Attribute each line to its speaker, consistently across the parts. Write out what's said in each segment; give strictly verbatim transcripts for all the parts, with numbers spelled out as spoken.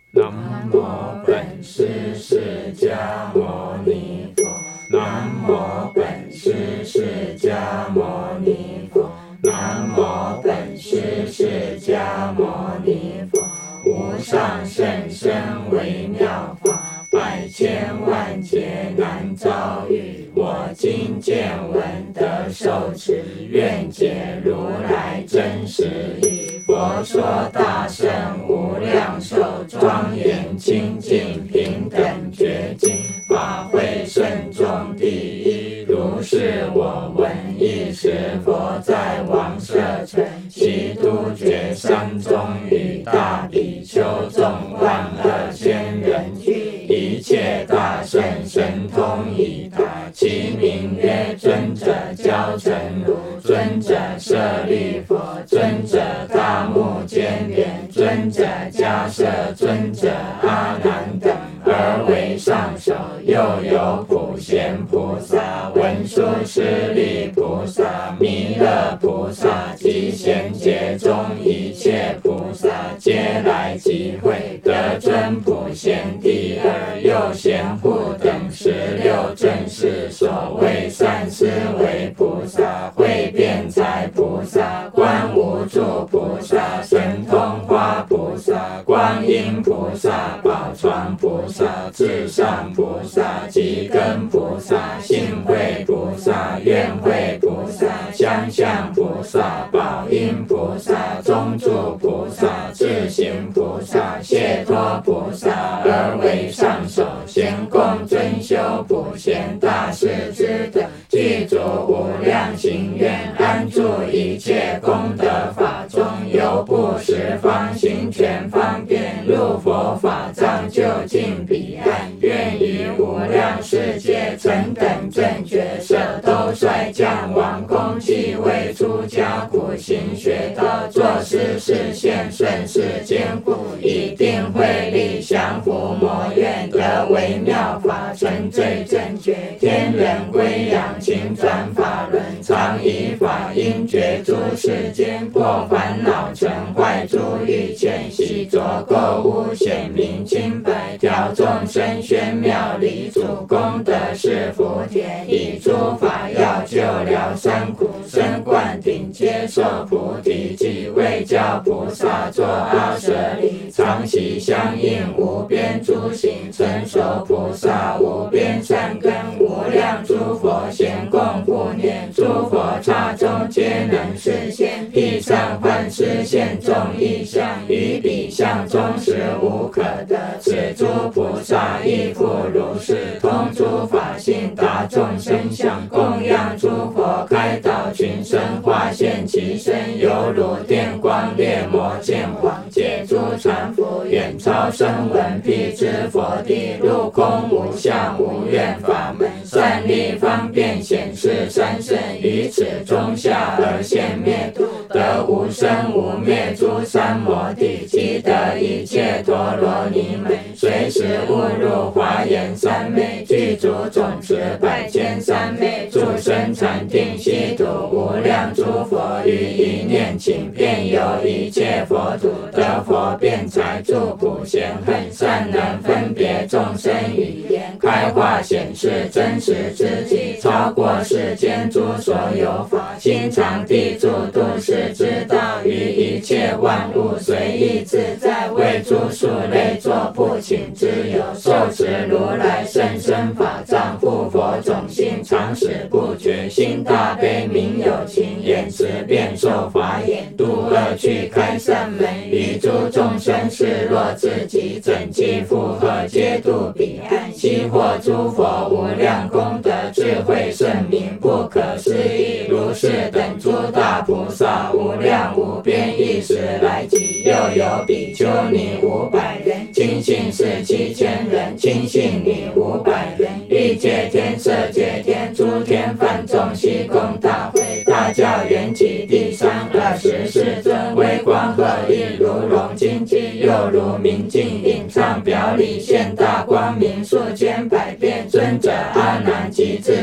Speaker 1: 南无本师释迦牟尼佛。南无本师释迦牟尼佛。南无本师释迦牟尼佛。无上甚深微妙法，百千万劫难遭遇。我今见闻得受持，愿解如来真实义。佛说大乘无量寿，庄严清净平等觉经，法会甚重第一。如是我闻，一时佛在王舍城悉都觉山中，与大比丘众万二千人俱，一切大圣神通已达。其名曰尊者交陈如、尊者舍利弗、尊者大目犍连、尊者迦摄、尊者阿难等，而为上首。又有普贤菩萨、文殊师利菩萨、弥勒菩萨及贤劫中一切菩萨，皆来集会，得尊普贤第二。又贤护等十六正士，所谓善思维菩萨、慧辩才菩萨、观无住菩萨、神通花菩萨、观音菩萨、宝床菩萨、至上菩萨、吉根菩萨、信慧菩萨、愿慧菩萨、相向菩萨、宝音菩萨、中住菩萨、智行菩萨、解脱菩萨，而为上首。贤供尊修普贤大士之德，具足无量行愿，安住一切功德法中，由不十方行全方便，入佛法藏究竟彼岸。愿于无量世界成等正觉色，都率降王空气为出家苦行学道，作施示现顺世坚固，以定慧力降伏魔怨，得微妙法成最正觉。天人归仰勤转法轮，常以法音觉诸世间，破烦恼尘坏诸欲见，洗浊垢污显明清白，调众生宣妙理，主功德是福田，以诸法要救疗三苦，身灌顶接受菩提，即为教菩萨作阿舍利，常习相应无边诸行，成熟菩萨无边善根，无量诸佛贤供护念，诸佛刹中皆能示现，辟善幻示现众意象，于彼相中实无可得。此诸菩萨亦复如是，通诸法性，达众生相，供养诸佛，开导群生，化现其身，犹如电光烈魔见王，解诸缠缚，远超声闻辟支佛地，入空无相无愿法门，善利方便显示三圣，于此中下而现灭度，得无生无灭诸三摩地，即得一切陀罗尼门，随时悟入华严三昧，具足总持百千三昧，诸生禅定悉土无量诸佛，于一念请便有一切佛土，得佛辩才助普贤恨，善能分别众生语言，开化显示真实之际，超过世间诸所有法，心常地住度世之道，于一切万物随意自在，为诸数类作不请之有，受持如来甚深法藏，护佛种性，常使不绝，心大悲悯有情，眼识遍受法眼，度恶趣开善门，于诸众生视若自己，整齐附和，皆度彼岸，悉获诸佛无量功德，智慧圣明不可思议。如是等诸大菩萨无量无边，一时来集，又有比丘尼五百人，亲信士七千人，亲信女五百人，欲界天、色界天、诸天梵众悉供大会，大教缘起第三二十世尊，微光赫映，如融金鸡，又如明镜映畅表里，现大光明，数千百遍。尊者阿难及至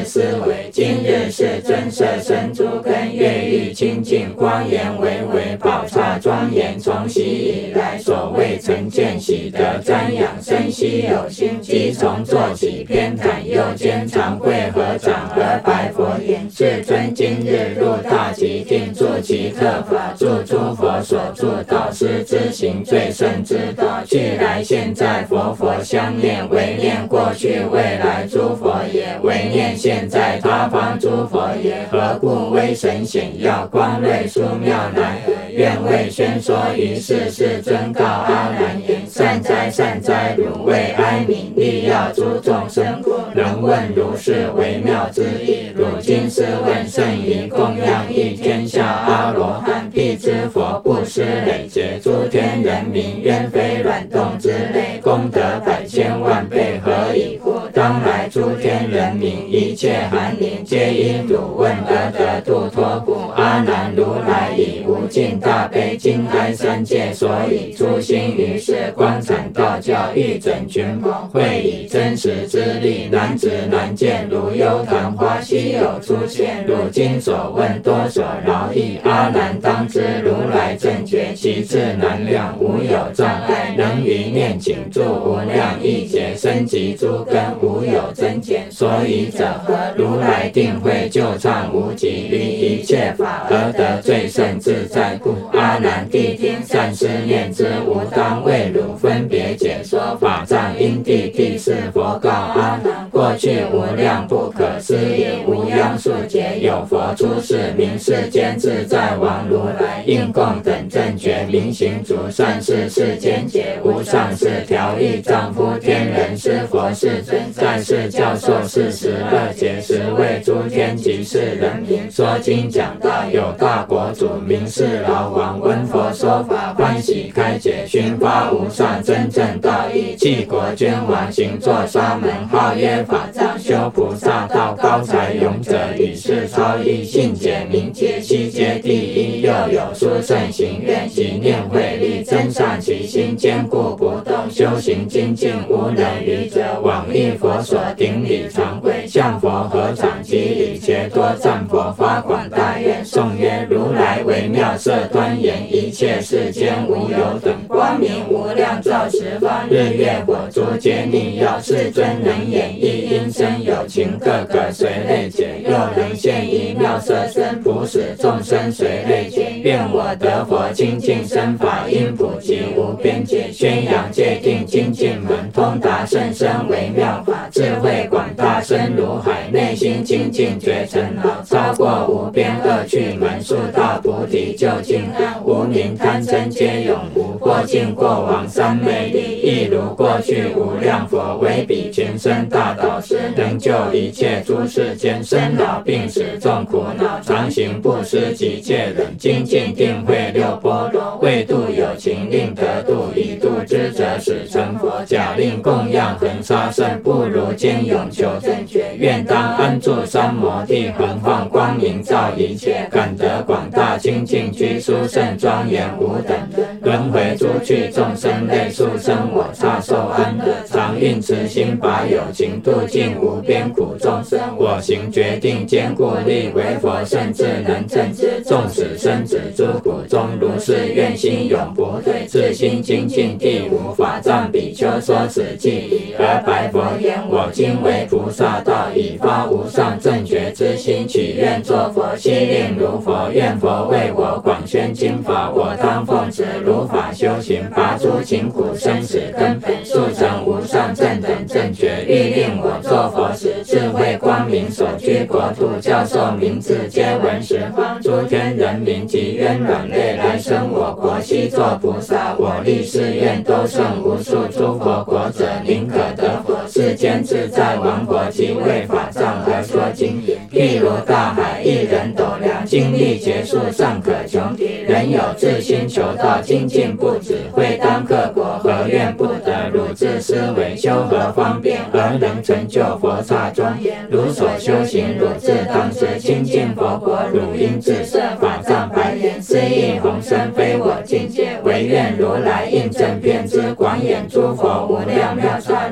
Speaker 1: 思维。今日世尊摄身诸根，乐欲清净，光颜巍巍，宝刹庄严。从昔以来，所谓曾见喜得瞻仰，生希有心，即从坐起，偏袒右肩，常跪合掌而白佛言：世尊，今日入大吉定，住其特法，住诸佛所住导师之行最胜之道。去来现在，佛佛相念，唯念过去未来诸佛也，唯念现在他方诸佛也。何故威神显耀，光瑞殊妙难得，愿为宣说于世。世尊告阿难言：善哉善哉，汝为哀悯，利要诸众生，能问如是微妙之意。汝今试问，甚于供养一天下阿罗汉，辟支佛，布施累劫，诸天人民，愿非卵动之类，功德百千万倍，何以故？当来诸天人民，一切寒灵，皆因汝问而得度脱故。阿难，如来以无尽大悲惊哀三界，所以诸心于是光阐道教，欲整群魔，会以真实之力，难值难见，如幽昙花，稀有出现。汝今所问多所饶益，阿难当知，如来正觉，其智难量，无有障碍，能于念请住无量亿劫，生及诸根，无有增减。所以者何？如来定慧救畅无极，于一切法而得最胜自在故。阿难，谛听，善思念之，吾当为汝分别解说法藏因地。第四佛告阿难：过去无量不可思议，无央数劫，有佛出世，名世间自在王如来，应供等正觉，明行足善事，世间解无上士，调御丈夫，天人师佛世尊，在世教授四十二劫，十位诸天及世人民，说经讲道，有大国主名是饶王，闻佛说法，欢喜开解，寻发无上真正道义，弃国捐王，行作沙门，号曰法藏，修菩萨道，高才勇者，与世超异，信解明解，悉皆第一。又有殊胜行愿及念慧力，增上其心，坚固不动，修行精进，无能愚者，往诣佛所，顶礼常跪，向佛合掌及礼节，多赞佛，发广大愿，颂曰：如来微妙色端严，一切世间无有等，光明无量照十方，日月火烛皆逆耀。世尊能演绎音声有情，各个随类解，又能现一妙色身，普使众生随类解。愿我得佛清净身法，因普及无边界，宣扬戒定精进门，通达甚深微妙法，智慧广大深如海，内心清净觉尘劳，超过无边恶趣门，速到菩提究竟岸。无明贪嗔皆永无，过尽过往三昧力，亦如过去无量佛，为彼群生大导师，能救一切诸世间生老病死众苦恼，常行布施及戒忍，精进定慧六波罗，为度有情令得度，以度之者使成佛。假令供养恒沙圣，不如坚勇求正觉。愿当安住三摩地，恒放光明照一切，感得广大清净居，殊胜庄严无等。轮回诸趣众生类，速生我刹受安乐，常运慈心把有情度尽无边苦众生。我行决定坚固力，为佛圣智能正知，纵使生子诸苦中，如是愿心永不退，自心精进地无法藏比丘说此偈已，而白佛言：我今为菩萨道，已发无上正觉之心，许愿作佛，悉令如佛。愿佛为我广宣经法，我当奉持如法修行，拔诸勤苦生死根本，速成无上正等正觉。欲令我作佛时，智慧光明所居国土，教授名字皆闻十方诸天人民及冤软类，来生我国悉作菩萨。我立誓愿，都胜无数诸佛国者，宁可得佛。世间自在王佛即为法藏而说经言，譬如大海，一人斗量，精力结束尚可穷敌。人有自心求道，精进不止，会当克果，何愿不得？汝自思维，修何方便而能成就佛刹庄严？如所修行，汝自当知，清净佛国，汝应自设。法藏白言：斯义宏深，非我境界，唯愿如来印证遍知，广演诸佛无量妙刹。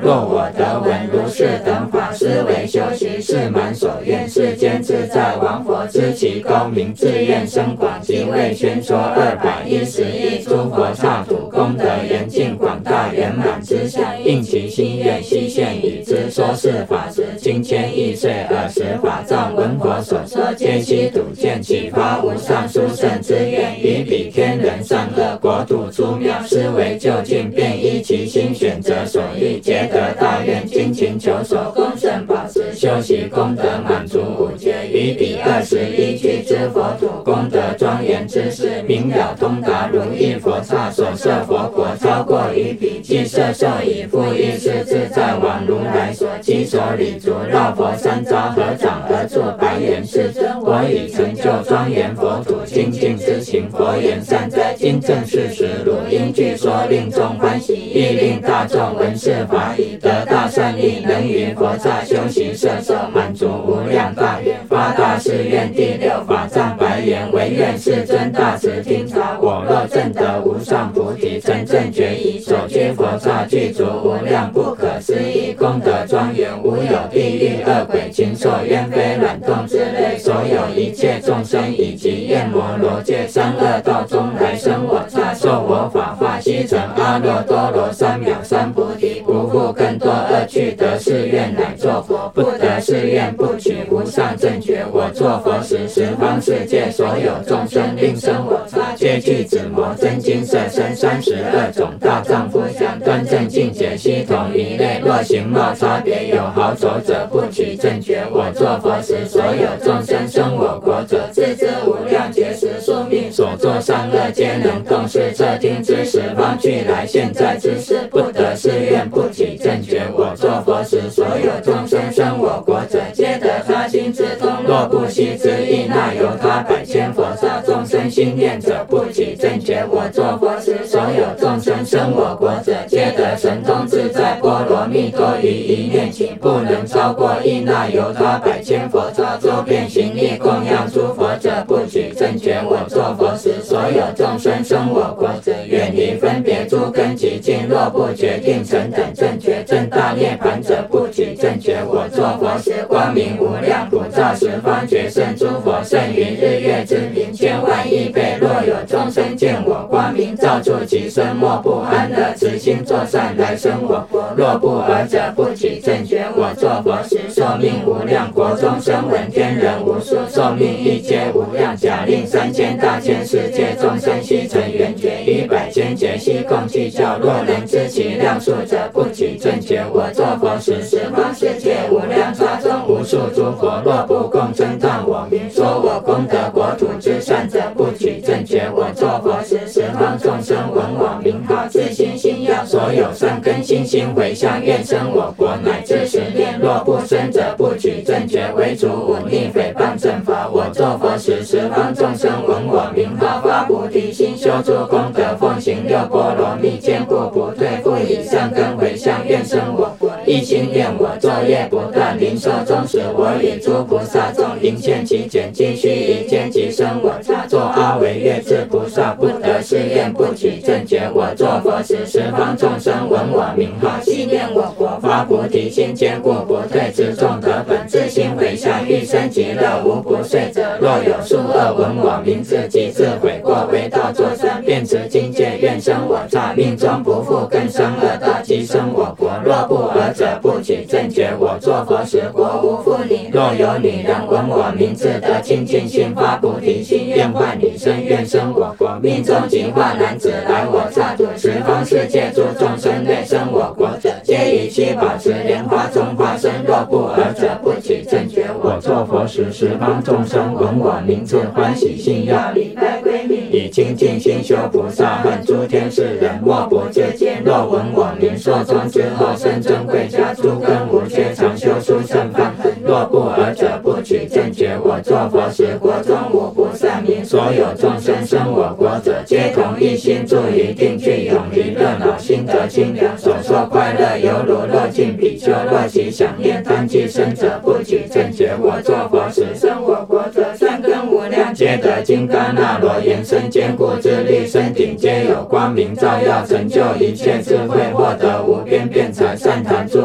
Speaker 1: 若我得闻如是等法，是为修习是满所愿，世间自在王佛知其高明，自愿深广，即为宣说二百一十亿诸佛刹土功德严尽广大圆满之相，应其心愿悉现已知，说是法时经千亿岁，尔时法藏闻佛所说，皆悉睹见，启发无上殊胜之愿，于彼天人善恶国土诸妙，思维就近，便依其心选择所欲，皆得大愿，精勤求所恭胜宝石，修习功德满足五劫，于彼二十一具之佛土功德庄严之事，明了通达如意佛刹所设佛国，超过于彼，即摄受以复意识自在王如来所，其所礼足绕佛三匝，合掌而坐，白言世尊，我已成就庄严佛土清净之情，佛言善哉，今正是时，汝应具说，令众欢喜，亦令大众闻是法已，得大善利，能于佛刹修习摄受，满足无量大愿，发大誓愿。第六法藏白言，唯愿世尊大慈听察，我若证得无上菩提，成正觉已，所居佛刹具足无量不可思议功德庄严，无有地狱恶鬼禽兽冤非卵动之类，所有一切众生以及焰摩罗界三恶道中来生我刹，受我法化，悉成阿耨多罗三藐三菩提，不复更多恶趣，得是愿乃作佛，不得是愿不取无上正觉。我作佛时，十方世界所有众生令生我刹，皆具紫磨真金色身三十二种大丈夫相，端正净洁悉同一类，若形貌差别有好丑者，不取正觉。我作佛时，所有众生生我国者，自知无量劫时宿命所作善恶，皆能动视彻听之十方俱来现在之事，不得是愿不取正觉。我作佛时，所有众生生我国者，皆得他心之通，若不悉之意，那由他百千佛刹众生心念者，不取正觉。我作佛时，所有众生生我国者，皆得神通自在波罗蜜多于一念起，不能超过意，那由他百千佛刹周遍行力供养诸佛者，不取正觉。我作佛时，所有众生生我国者，远离分别诸根极尽，若不决定成等正觉，正大涅盘者，不取正觉。我作佛时，光明无量，普照十方觉胜诸佛，胜于日月之明，千万亿倍。若有众生见我光明，照触其身，莫不安乐，慈心作善来生我国。若不尔者，不取正觉。我作佛时，寿命无量，国中生闻天人无数，寿命亦皆无量，假令三千大千世界众生悉成圆觉，于百千劫悉共计较，若能知其量数者，不取正觉。我作佛时，十方世界无量刹中无数诸佛，若不共称叹我名，说我功德国土之善者，不取正觉。我作佛时，十方众生闻我名号，自心信要，所有善根心心回向，愿生我国乃至十念，若不生者，不取正觉。为主忤逆诽谤正法，我作佛时，十方众生闻我名号，发菩提心，修诸功德，奉行六波罗蜜，坚固不退，复以善根回向，愿生我国。一心念我，昼夜不断，临寿终时，我与诸菩萨众应现其简，积须臾间即生我刹，作阿惟越致菩萨，不得是愿不取正觉。我作佛时，十方众生闻我名号，悉念我国，发菩提心，坚固不退，自众得本，自心回向，欲生极乐无不遂者。若有数恶闻我名字，即自悔过，为道作善，便持境界，愿生我刹，命中不复更生恶道，即生我国。若不尔者，不取正觉。我作佛时，国无妇女，若有女人闻我名字，得清净心，发菩提心，愿换女身，愿生我国。命中即化男子来我刹土，十方世界诸众生类生我国者，皆以七宝池莲花中化身。若不尔者，不取正觉。我作佛时，十方众生闻我名字，欢喜信要，礼拜归命，以清净心修菩萨恨，诸天世人莫不自见。若闻我名，寿终之后生珍贵家，诸根无缺，常修殊胜法门。若不尔者，不取正觉。我作佛时，国中无不善民，所有众生生我国者，皆同一心，住于定聚，永于热闹，心得清凉，所受快乐犹如乐尽比丘。若其想念贪具生者，不取正觉。我作佛时，生我国者，善根无量，皆得金刚那罗延伸坚固之力，身顶皆有光明照耀，成就一切智慧，获得无边辩才，善谈诸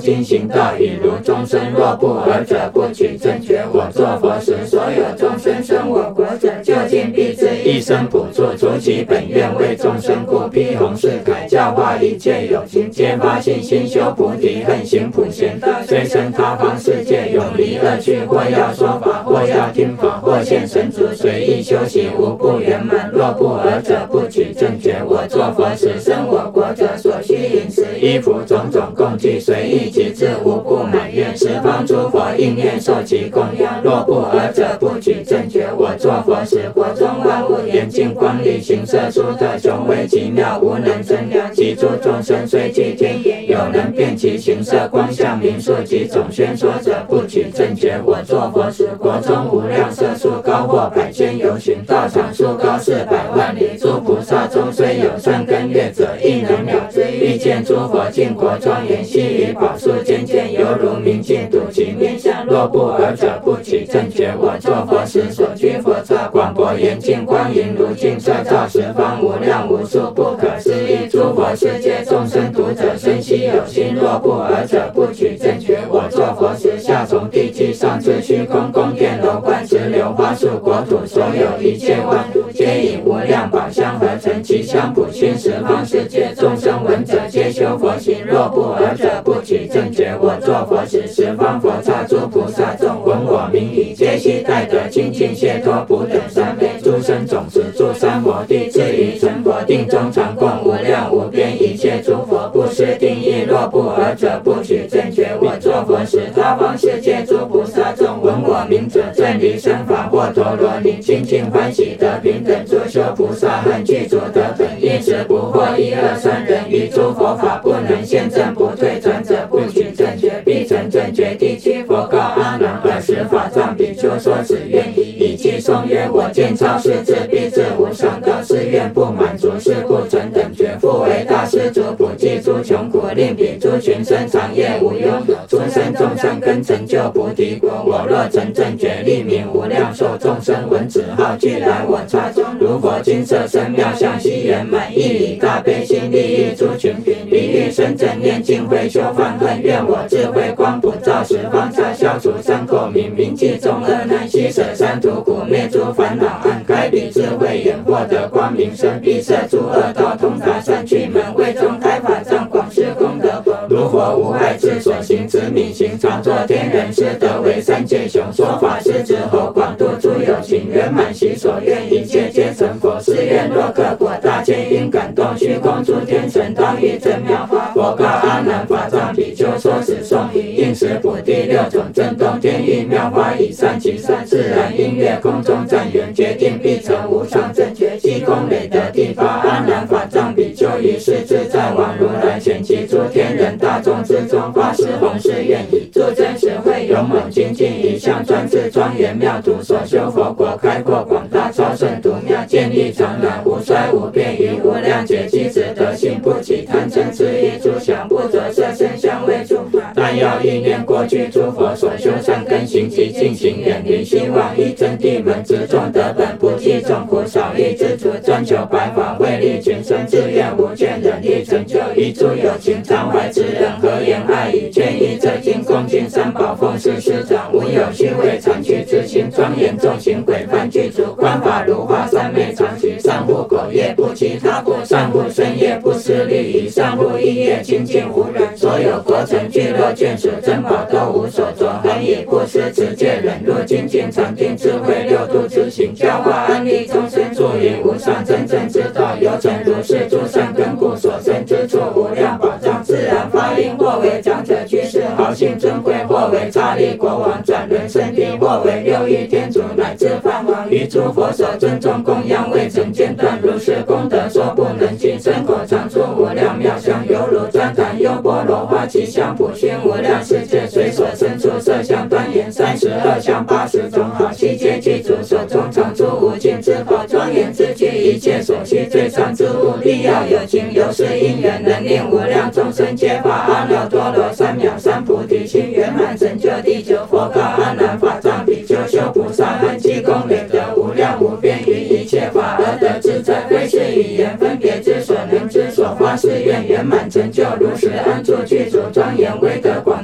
Speaker 1: 经行道，已如众生若不尔者，不取正觉。我作佛时，所有众生生我国者，究竟必知一生补助，除其本愿为众生故，披弘誓凯，教化一切有情，皆发信心修菩提，恨行普贤道，虽生他方世界，永离恶趣，或要说法，或要听法，或现神足，随意修行，无不圆满。若不尔者，不取正觉。我作佛时，生我国者，所需饮食、衣服种种供给，随意即至，无不满愿。十方诸佛应念受其供养。若不尔者，不取正觉。我作佛时，国中万物严净光丽，形色殊特，雄伟奇妙，无能称量。其诸众生虽具天眼，有能辨其形色光相名数及总宣说者，不取正觉。我作佛时，国中无量色数高或百千由旬，道场数高四百万里。诸菩萨中虽有善根乐者，亦能了知。欲见诸佛净国庄严，悉于宝树间见，犹如明镜睹其面相。若不尔者，不取正觉。我作佛时，所居佛刹广博严净，光明如镜，摄照十方无量无数不可思议。诸佛世界众生读者，深悉有心。若不尔者，不取正觉。我作佛时，下从地际，上至虚空，宫殿楼观石榴花树国土，所有一切万物，皆以无量宝相合成，其香普熏十方世界众生闻者，皆修佛行。若不尔者，不取正觉。我作佛时，十方佛刹诸菩萨众闻我名已，皆悉待得清净解脱，不等三昧诸生种子，住三摩地，至于成佛定中，常供无量无边一切诸佛，不失定义。若不尔者，不取正觉。我作佛时，他方世界诸菩萨众闻我名者，正离生法或陀罗尼，清净欢喜得平等，诸修菩萨恨具足得本，一时不惑一二三人，于诸佛法不能现证，不退转者，不取正觉，必成正觉。第七佛告阿难：尔时法藏比丘说此愿已，以偈颂曰：我见超世智，必至无上道，是愿不满足，是故成等觉。复为大施主，普济诸穷苦，令彼诸群生长业无忧，诸生众善根成就菩提果。我若成正觉，利名无量寿众生闻子号，俱来我刹中，如佛金色身妙相悉圆满，亦以大悲心利益诸群品，离欲生正念，尽慧修放恨，愿我智慧光普照十方刹，消除三垢冥，铭记众恶难，悉舍三途苦，灭诸烦恼暗，开彼智慧眼，获得光明身，闭塞诸恶道，通达善趣门，为众开法藏，广施功德果。如佛无碍智所行，执冥行，常作天人师，得为三界雄，说法师之后，广度诸有情，圆满其所愿，一切皆成佛。是愿若克果，大千因感动，虚空诸天神当遇真妙法。佛告阿难：法藏比丘说此颂已，应时普地六种震动，天狱妙法以善其善，自然音乐空中暂缘，决定必成无上正觉，积功累德地发。阿难，法藏比丘于是自在王如来显其诸天人大众之中，发施弘誓愿已，助真实慧勇猛精进，一向专制庄严妙土，所修佛国开阔广大，超胜独妙，建立长远，无衰无变，于无量劫机智德性，不起贪嗔痴意诸想，不着色身香味触法。但要意念过去诸佛所修善根行，及进行远离希望，一真谛门执众得本，不计众苦少力之足，专求白法惠利群生，自愿无倦忍力成就，一诸有情常怀慈仁，和颜爱语，劝译这经恭敬三宝，奉事师长，无有虚伪常去之心，庄严众行规范具足，观法如画三昧常许，善护口业不其他过，善护身业不失律仪，善护意业清净无染，所有国城聚落眷属珍宝都无所着，恒以布施持戒忍辱精进禅定智慧六度之行，教化安利众生，助于无上真正之道，有成如是诸善根故所生之处，无量宝藏自然发音，或为长者居士豪信尊贵，或为刹利国王转轮圣地，或为六欲天主乃至梵王，于诸佛所尊重供养，未曾间断，如是功德说不能尽，身口常出无量妙相，犹如旃檀优波罗花，其相普熏无量世界，随所生处色相端严，三十二相八十种好，悉皆具足，所中常出无尽之宝，庄严之具，一切所需最上之物，必要有情，由是因缘，能令无量众生皆发阿耨多罗三藐三菩提心，圆满成就地久。佛告阿难：法藏比丘修菩萨恨，积功累德无量无边，于一切法而得自在，非是语言分别之所能之，所发誓愿圆满成就，如实安住具足庄严威德广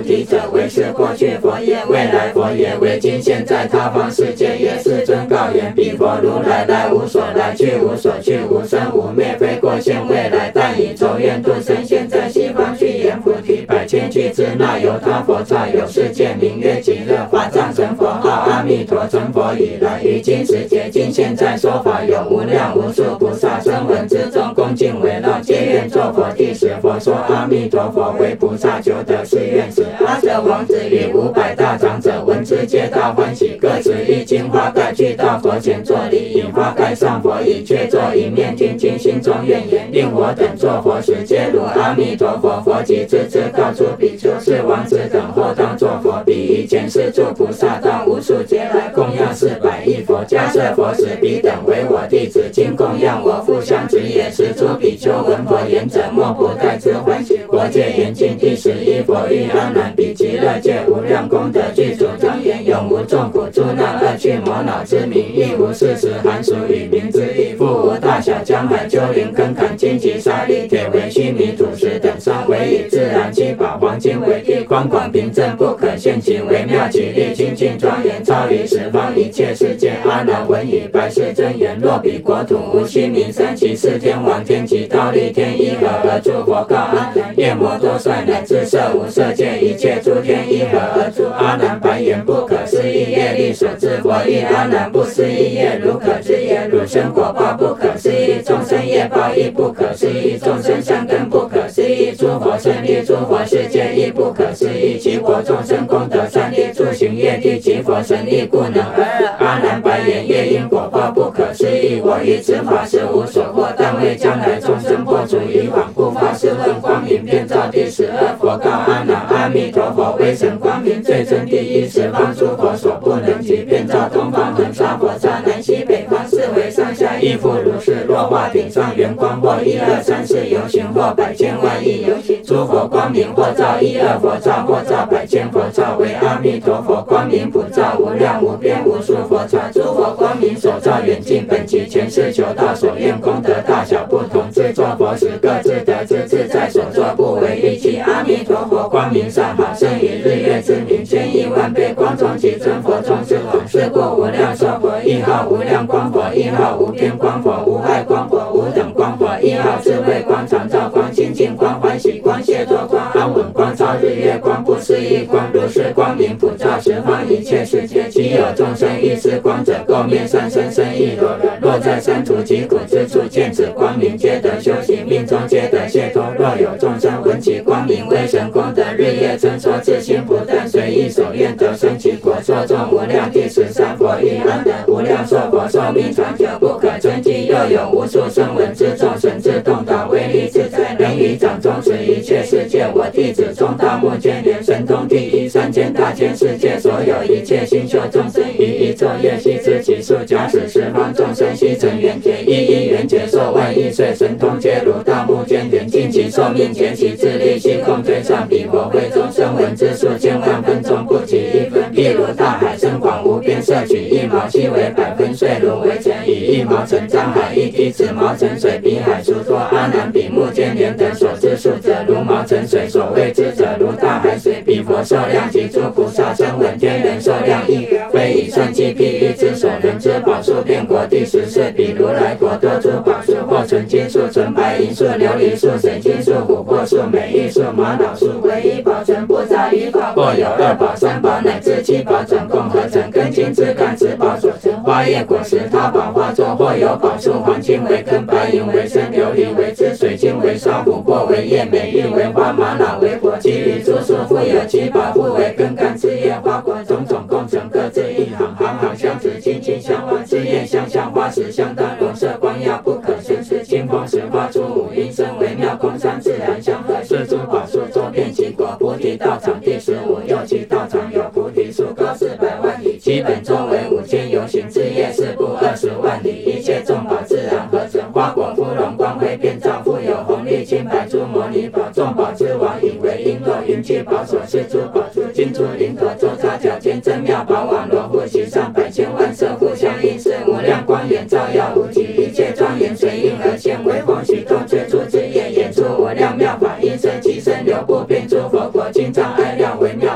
Speaker 1: 提者，为是过去佛也，未来佛也，为今现在他方世界也。世尊告言：彼佛如来来无所来，去无所去，无生无灭，非过现未来，但以咒怨度生。现在西方去言菩提百千俱胝，那由他佛刹有世界，名曰极乐。法藏成佛号阿弥陀，成佛以来，于今时节今现在说法，有无量无数菩萨声闻之众，恭敬围绕，皆愿作佛。第十佛说阿弥陀佛为菩萨求得誓愿时，阿舍王子与五百大长者闻之，皆大欢喜，各持一金花盖具到佛前作礼，以花盖上佛以却坐一面听经，心中愿言：令我等作佛时，皆如阿弥陀佛。佛即知之，告诸比丘：是王子等后当作佛，彼以前世诸菩萨当无数劫来供养四百亿佛。迦摄佛时，彼等为我弟子，今供养我父相子也。时诸比丘闻佛言者，莫不待之欢喜。佛界严禁。第十一佛欲阿难，彼极乐界无量功德具足庄严，永无众苦诸难恶趣魔恼之名，亦无事实寒暑与名之意，复无大小江海丘陵坑坎荆棘沙砾铁为须弥土石等山，唯以自然七宝黄金为地，宽广平正不可限其微妙其力，清净庄严超于十方一切世界。阿难闻已，白世尊言：若彼国土无须弥山，其四天王天及忉利天一合而诸佛告阿难：夜摩多帅乃至色无色界一切诸天一合而诸。阿难白言：不可思议业力所致。佛亦阿难：不思议业如可知也。汝生果报不可思议，众生业报亦不可思议，众生善根不可思议，诸佛胜利诸佛世界亦不可思议，其国众生功德善利诸行业地及佛神力故能而。阿难白言：业因果报不可思议，我于此法时无所获，但为将来众生破除以往故发。是问光明遍照。第十二佛告阿难：阿弥陀佛威神光明最真第一，十方诸佛所不能及，遍照东方恒沙佛刹，南西北方四维上下亦复如是。若化顶上圆光或一二三四游行，或百千万亿游行，诸佛光明或照一二佛刹，或照百千佛刹，为阿弥陀佛光明普照，无量无边无数佛刹。诸佛光明所照远近，本其前世求道所愿功德大小不同，自作佛时各自得之，自在所作不为一气。阿弥陀佛光明善好，胜于日月之明，千亿万倍光中及真佛中之王。是故无量寿佛一号无量光佛，一号无边光佛，无碍光佛，无等光佛，一号智慧光、常照光、清净光、欢喜光、解脱光、安稳光、超日月光、不思议光。如是光明普照十方一切世界，其有众生欲施光者，垢面三身生亦罗人。若在三途疾苦之处见此光明，皆得修行，命中皆得解脱。若有众生闻其光明威神功德，日夜称说自心不但随意所愿得生其果，受众无量。第十三佛亦安得无量寿佛寿命长久不可称计，又有无数声闻之众神智洞达威力自在，能于掌中持一切世界。我弟子中大目犍连神通第一，三千大千世界所有一切星宿众生，于一昼夜悉知其数。假使十方众生悉成圆觉，一因圆觉寿万亿岁，神通皆如大目犍连，尽其寿命竭其智力，悉共推上彼佛会中声闻之数千万分中不及一分。譬如大海深广无边，摄取一毛悉为百分，岁如微尘，以一毛成张海，一滴子毛成水，比海殊多。阿难比目犍连等所知数者，如毛成水，所谓之者如大海水。彼佛寿量及诸菩萨声闻天人寿量亦非以算计譬喻之所能知宝树遍国。第十四比如来国多诸宝树，或纯金树、纯白银树、琉璃树、水晶树、琥珀树、美玉树、玛瑙树，唯一宝存不杂于宝。或有二宝、三宝乃至七宝，整共合成根茎枝干之宝所成。花叶果实他宝花作，或有宝树，黄金为根，白银为身，琉璃为枝，水晶为梢，琥珀为叶，美玉为花，玛瑙为果。其余诸树复有七宝，复为根干枝叶花果，种种共成各自一行，行行相持，亲亲相望，枝叶相像，花实相当，容色光耀，不可宣示。清风时发出五音声，微妙空山自然相合。是诸宝树周遍其国。菩提道场第十五，又其道场有菩提树，高四百万里，其本周为五千游行，枝叶四部二十万里，一切众宝自然合成，花果芙蓉光辉遍照，复有红绿青白珠摩尼宝，众宝之王以为璎珞云具宝所，是诸宝珠金珠灵陀周匝角间真妙宝网罗护其上，百千万色互相映是无量光源照耀无极，一切庄严随应而现，微风许动吹出之叶，演出无量妙法，音声其声流不变诸佛国，经藏爱量微妙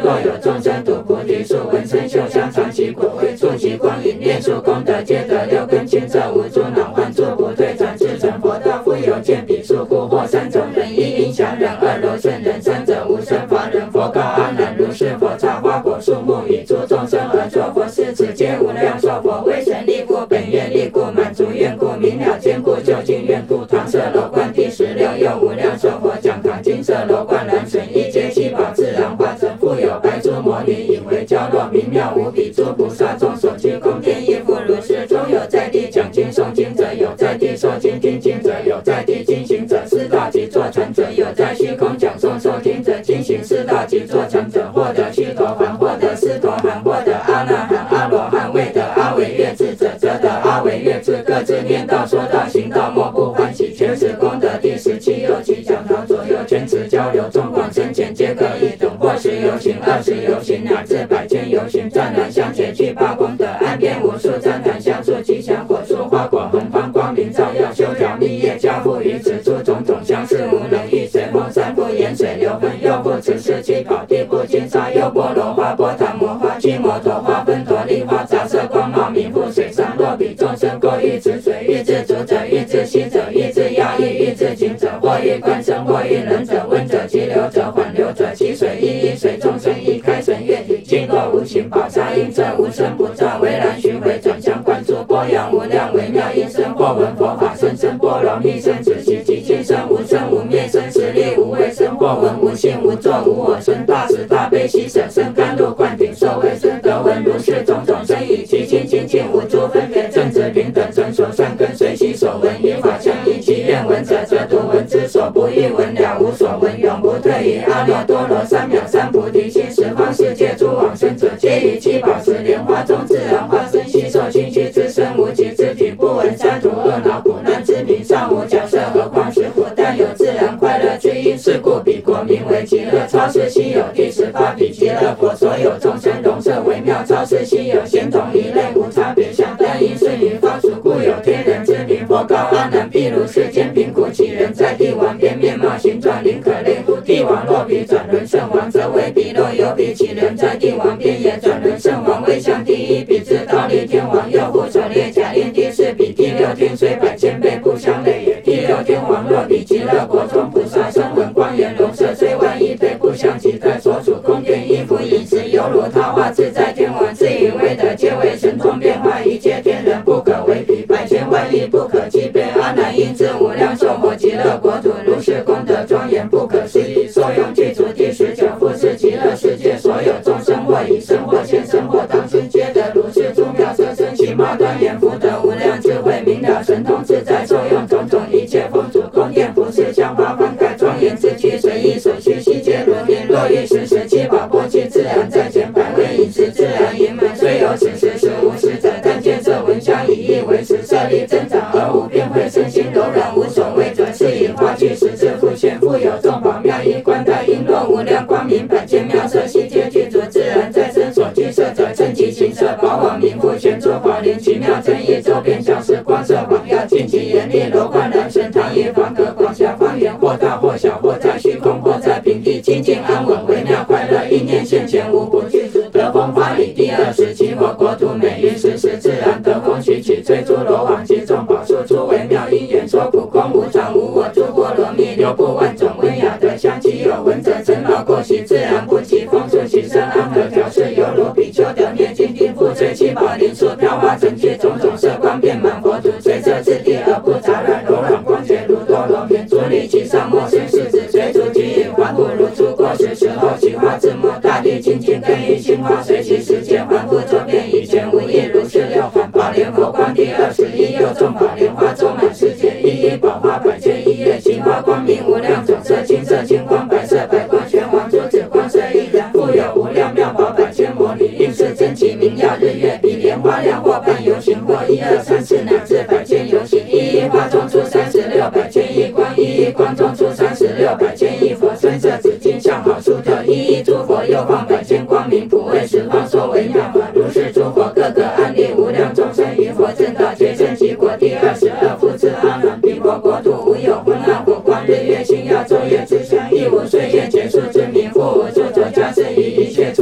Speaker 1: 若有众生睹菩提树，闻声嗅香尝其果味，触其光影，念数功德，皆得六根清澈无诸恼患，诸不退转至成佛道。复有见彼树故，或三种人：一音祥人，二柔顺人，三者无生法人。佛告阿难：如是佛刹花果树木，以诸众生而作佛事，此皆无量寿佛。为神力故，本愿力故，满足愿故，明了坚固，究竟愿故。唐舍楼观第十六又无量寿佛讲堂，金色楼观蓝水一阶七宝自然化成，复有白珠摩尼以为娇弱，明妙无比。诸菩萨众手居宫殿亦复如是。中有在地讲经诵经者，有在地受经听经者，有在地经行者，四大及坐禅者，有在虚空讲诵受听者。经行四大及坐禅者，获得须陀洹，获得斯陀含，获得阿那含、阿罗汉，未得阿惟越致者，则得阿惟越致。各自念道说道行道，莫不欢喜。全持功德第十七又其讲堂左右，全持交流众广深浅，皆各一等。或十游行、二十游行，乃至百千游行，湛然相结，具八功德，岸边无数旃檀香树，吉祥火树花果，红方光明照耀，修条密叶，加覆于此诸种种相似，无能遇水梦三覆盐水流分，又复此四七宝地不金沙，又波罗花、波檀摩花、须摩陀花、分陀利花，杂色光茂，名覆水上。若彼众生过欲止水，欲治足者，欲治息者，欲治压抑，欲治紧者，或欲观身，或欲冷者，温者，急流者，缓流者，其水一一水众生一开神月体，静若无形，宝沙音色无声不照，微然巡回转向观诸波扬无量微妙音声，或闻佛法声声波罗蜜声，止息极尽声，无生无灭声，实力无畏声，或闻无性无作无我声，大慈大悲喜舍声，甘露灌顶受惠声，得闻如是种种声语，其清清净无诸分别，正直平等成熟善根，随喜所闻，依法相应，其愿闻者则独闻之，所不欲闻了无所闻，永不退于阿耨多罗三藐三菩提心。十方世界诸往生者，皆于七宝石莲花中自然化身，悉受心虚之身，无极之体，不闻三途恶恼苦难之名，尚无角色，何况是火，但有自然快乐之因，是故彼国名为极乐。超世稀有第十八彼极乐国，所有众生容色微妙，超世稀有，咸同一类，无差别相，但因顺于方俗，故有天人之名。佛告阿难：譬如世间贫苦乞人，在帝王边，面貌形状灵可类乎？帝王若彼转轮圣王，则为彼；若有彼乞人，在帝王边也转轮圣王，为相第一彼之倒立天王，又复所列假令第四彼。第六天虽百千倍不相类也。第六天王若彼极乐国中菩萨声闻光颜容色，虽万亿倍不相及，在所处宫殿衣服饮食，犹如他化自在天王，自以为得，皆为神通变化，一切天人不可为比，百千万亿不可计倍。阿难因知无量寿佛极乐国土如是功德庄严不可思议，受用具足。第十九复是极乐世界所有众生，或已生或现生或当生，皆得如是诸妙色身，其貌端严，福德无量，智慧明了，神通自在，受用种种一切风俗宫殿服饰香花幡盖庄严之躯，随意所需悉皆如听。若欲时时七宝钵器自然在前，百味饮食自然盈满，虽有此时时无时者，但见色闻香以意为食，舍利增长而无变慧，身心柔软无所谓者，是以花具十字复现，复有众宝妙衣冠带璎珞无量光明，百千妙色悉皆具足，自然在身所具色者，称其形色，宝网名复玄珠宝莲，奇妙真意，周边像是光色晃耀，尽其严厉，楼观然神堂仪房阁广狭方圆，或大或小，或在虚空，或在平地，清净安稳，微妙快乐，意念现前，无不具足。得风花雨第二十七佛国土美云时时，自然得风许起，追诸罗网及众宝树，诸微妙因缘，说苦空无常无我，诸波罗蜜流布万种温雅德香，其有闻者尘劳过习，自然不起风速其身安和调适，犹如比丘得念经定复吹七宝林树，飘花成趣，种种色光遍满佛土，随色质地而不杂乱，柔软光洁如多罗棉，竹里其上陌生世子，随逐给予还复如初过时时候，其花自没，大地清净更于青花，随其时节还复周遍，以前无异如是六反。宝莲佛光第二十一又众宝莲花周满世界，一一宝花百千一叶，其花光明无量种色，青色青光白色白光玄黄珠子光色亦然，复有无量妙宝百千摩尼，应是真奇明耀日月，比莲花亮，或半游行，或一二三四乃至百千游行，一一花中出三十六百千亿光，一一光中出三十六百千亿佛，深色紫金相好殊特，一一诸佛又放百千光明，普为十方说为妙法，如是诸佛各个安立无量众生于佛正道觉生其果。第二十二复次阿难，彼佛国土无有昏暗火光，日月星耀昼夜之相，亦无岁月结束之名，复无著作加饰于一切处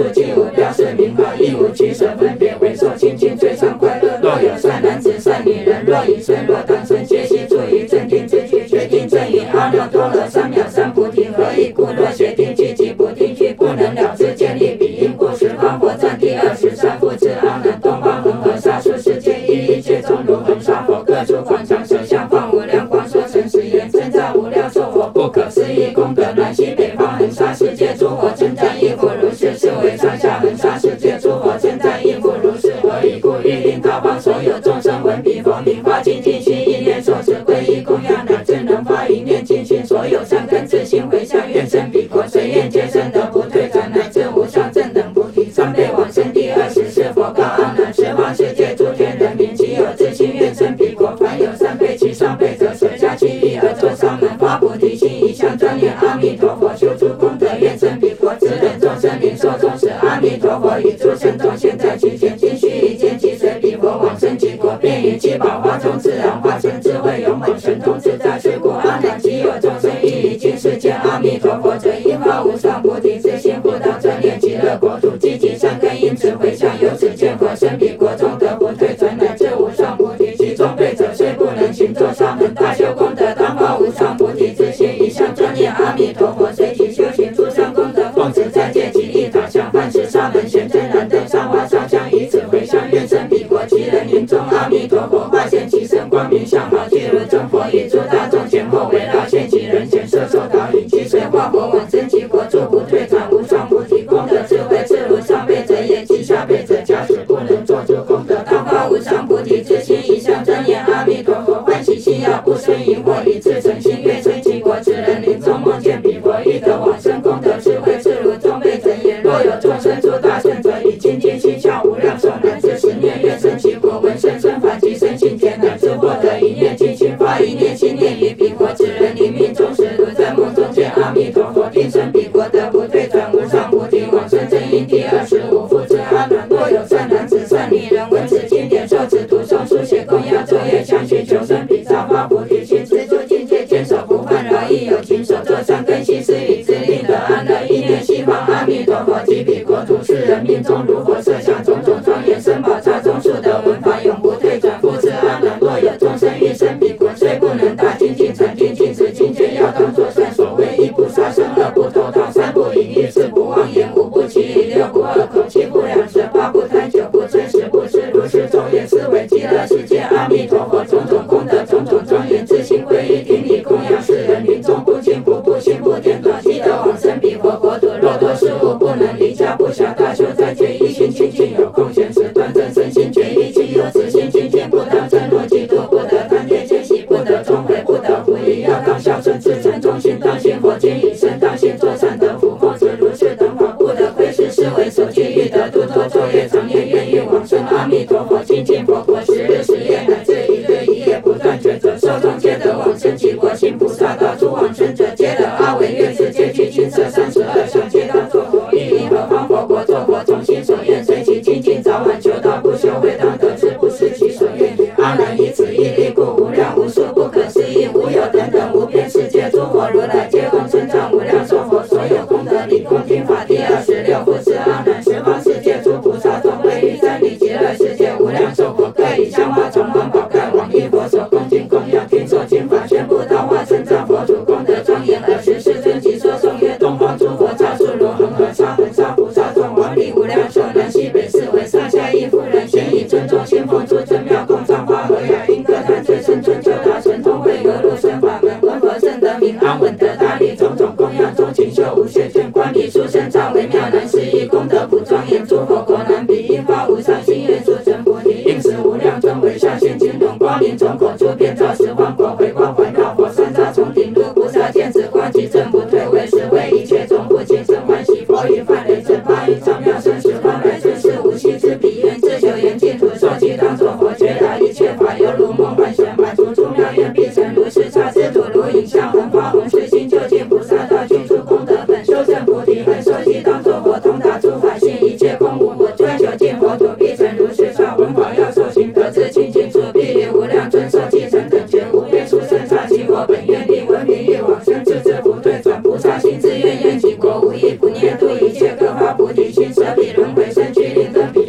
Speaker 1: 亦无取舍，分别为受清净最上快乐。若有善男子善女人，若已生若当生，皆悉住于正定之具，决定正语阿耨多罗三藐三菩提。何以故？若邪定聚集不定聚，不能了知建立彼因故。十方佛赞第二十三。复次阿难，东方恒河沙数世界，一一界中如恒沙佛，各处广长舌相，放无量光，说诚实言，称赞无量寿佛不可思议功德。南西北方恒沙世界诸佛称赞亦复如是，是为上下恒沙世界诸佛称赞亦复如是。何以故？欲令他方所有众生闻彼佛名，发清净心，意念受持皈依供养，乃至能发一念尽心，所有善根自心回向，愿生彼国，随愿皆生得不退转，乃至无上正等菩提。三辈往生第二十世佛告阿难：十方世界诸天人民，其有自心愿生彼国，凡有三辈其上辈者，舍下其意而作沙门，发菩提心，一向专念阿弥陀佛，修诸功德，愿生彼国。此等众生灵寿终时，阿弥陀佛与诸圣众现在其前，今须臾间即随彼佛往生其国，便于七宝花中自然化身，智慧勇猛，神通自在。是故阿难，其有众生欲于今世见阿弥陀佛者，应发无上菩提之心，不当专念极乐国土，积极善根，因此回向，由此见佛生彼国中得不退转，乃至无上菩提。其中辈者虽不能行作沙门，大修功德，当发无上菩提之心，一向专念阿弥陀佛，随即修行诸上功德，奉持斋戒及一塔香，饭食沙门咸真燃灯上花烧香，以此回向，愿生彼国。其人临终，阿弥陀佛化现其身，光明相好，具如真佛，以诸大众前后围绕，现其人前，摄受导引，其随化佛往生其国，住不退转，无上菩提功德智慧，自如上辈者也，其下辈者假使不能做诸功德，当发无上菩提之心，一向专念阿弥陀佛，欢喜心要不生疑惑，以至诚心愿生其国。此人临终梦见彼佛，欲得往生功德智慧，自如中辈者也。若有众生诸大圣者，以清净心效无量寿，乃至十念愿生其国，闻声声法及生信解，乃至获得一念尽心，发一念心念于彼国。此人临命终时，如在梦中见阿弥陀佛，定生彼国，得不退转，无上菩提往生正因。第二十五。复次阿难，若有善男子善女人，闻此经典，受持读诵书写供养作业，相续求生彼造发菩提心，持诸境界，坚守不犯扰，亦有情所作善根悉施与之，令得安乐。意念西方阿弥陀佛及彼国土，是人命中如火设下种种庄严身宝刹中数得闻法，永不退转。复次阿难，若有众生欲生彼国，虽不能大精进禅定尽此境界，要当作善所谓一不杀生，二不偷盗，三不淫欲，四不妄言，五不绮语，六不恶口，七不两舌，八不贪酒，不嗔，十不痴。如是昼夜思维极乐世界阿弥陀佛种种功德，种种庄严，自心皈依顶礼供养。世人临终不惊不怖，心不颠倒，悉得往生彼国国土。若多事物不能离家，不暇大修斋戒，一心清净，有空闲时端正身心，决意其有此心清净，不当嗔怒嫉妒，不得贪恋奸喜，不得聪慧，不得狐疑，要当孝顺至诚忠心，当信佛经以身，当信作善得福，奉持如是等法，不得窥视，是为手机欲得度脱昼夜长夜，愿欲往生阿弥陀佛清净佛国，十日十夜乃至一日一夜不断绝者，受众皆得往生其国。行菩萨道诸往生者，皆得阿惟越世界具金色三十二相，皆当作佛。欲以何方佛国作佛，从心所愿，随其精进，早晚求道不修，会当得知，不失其所愿。阿难，以此义力故，无量无数不可思议无有等等无边世界诸佛如来，皆共称赞无量寿佛所有功德理空听法。第二十六。复次阿难，十方世界诸菩萨众归于三里极乐世界无量寿佛，各以香花重黄宝盖往诣佛所恭敬供养，听受经法，宣布道化，称赞佛土功德庄严。尔时世尊即说颂曰：东方诸佛刹数如恒河沙，恒沙菩萨众王力无量寿，南西北四维上下一夫人，咸以尊重信奉诸真妙供上花和雅音歌坛最胜尊就达神通会游入生法门，闻佛圣得名安稳得大力，种种供养中勤修无懈倦，观彼殊胜照微妙难思议功德普庄严，诸佛国难比，因发无上心愿速成菩提，应时无量尊为下现金轮光明种口诸遍照十方国，回光环绕佛三匝从顶入菩萨见此光即正不退，为实为一切众不轻生欢喜，佛语梵雷正八音上妙声十方来自是无息之彼愿，自求严净土受其当作佛，觉达一切法犹如梦幻想，满足诸妙愿必成如是刹之土如影像，恒发弘誓心，究竟菩萨道具诸功德本，修正菩提本，受其当作佛，通达诸法性，一切空无我，追求尽佛土必成如是刹，闻法要受行，得自清净处，必于无量尊受继承等觉，无边殊胜刹，其佛本愿力，闻名欲往生，自自不退转，菩萨心自愿愿己国，无异不念度一切各发菩提心，舍彼轮回身躯，令灯彼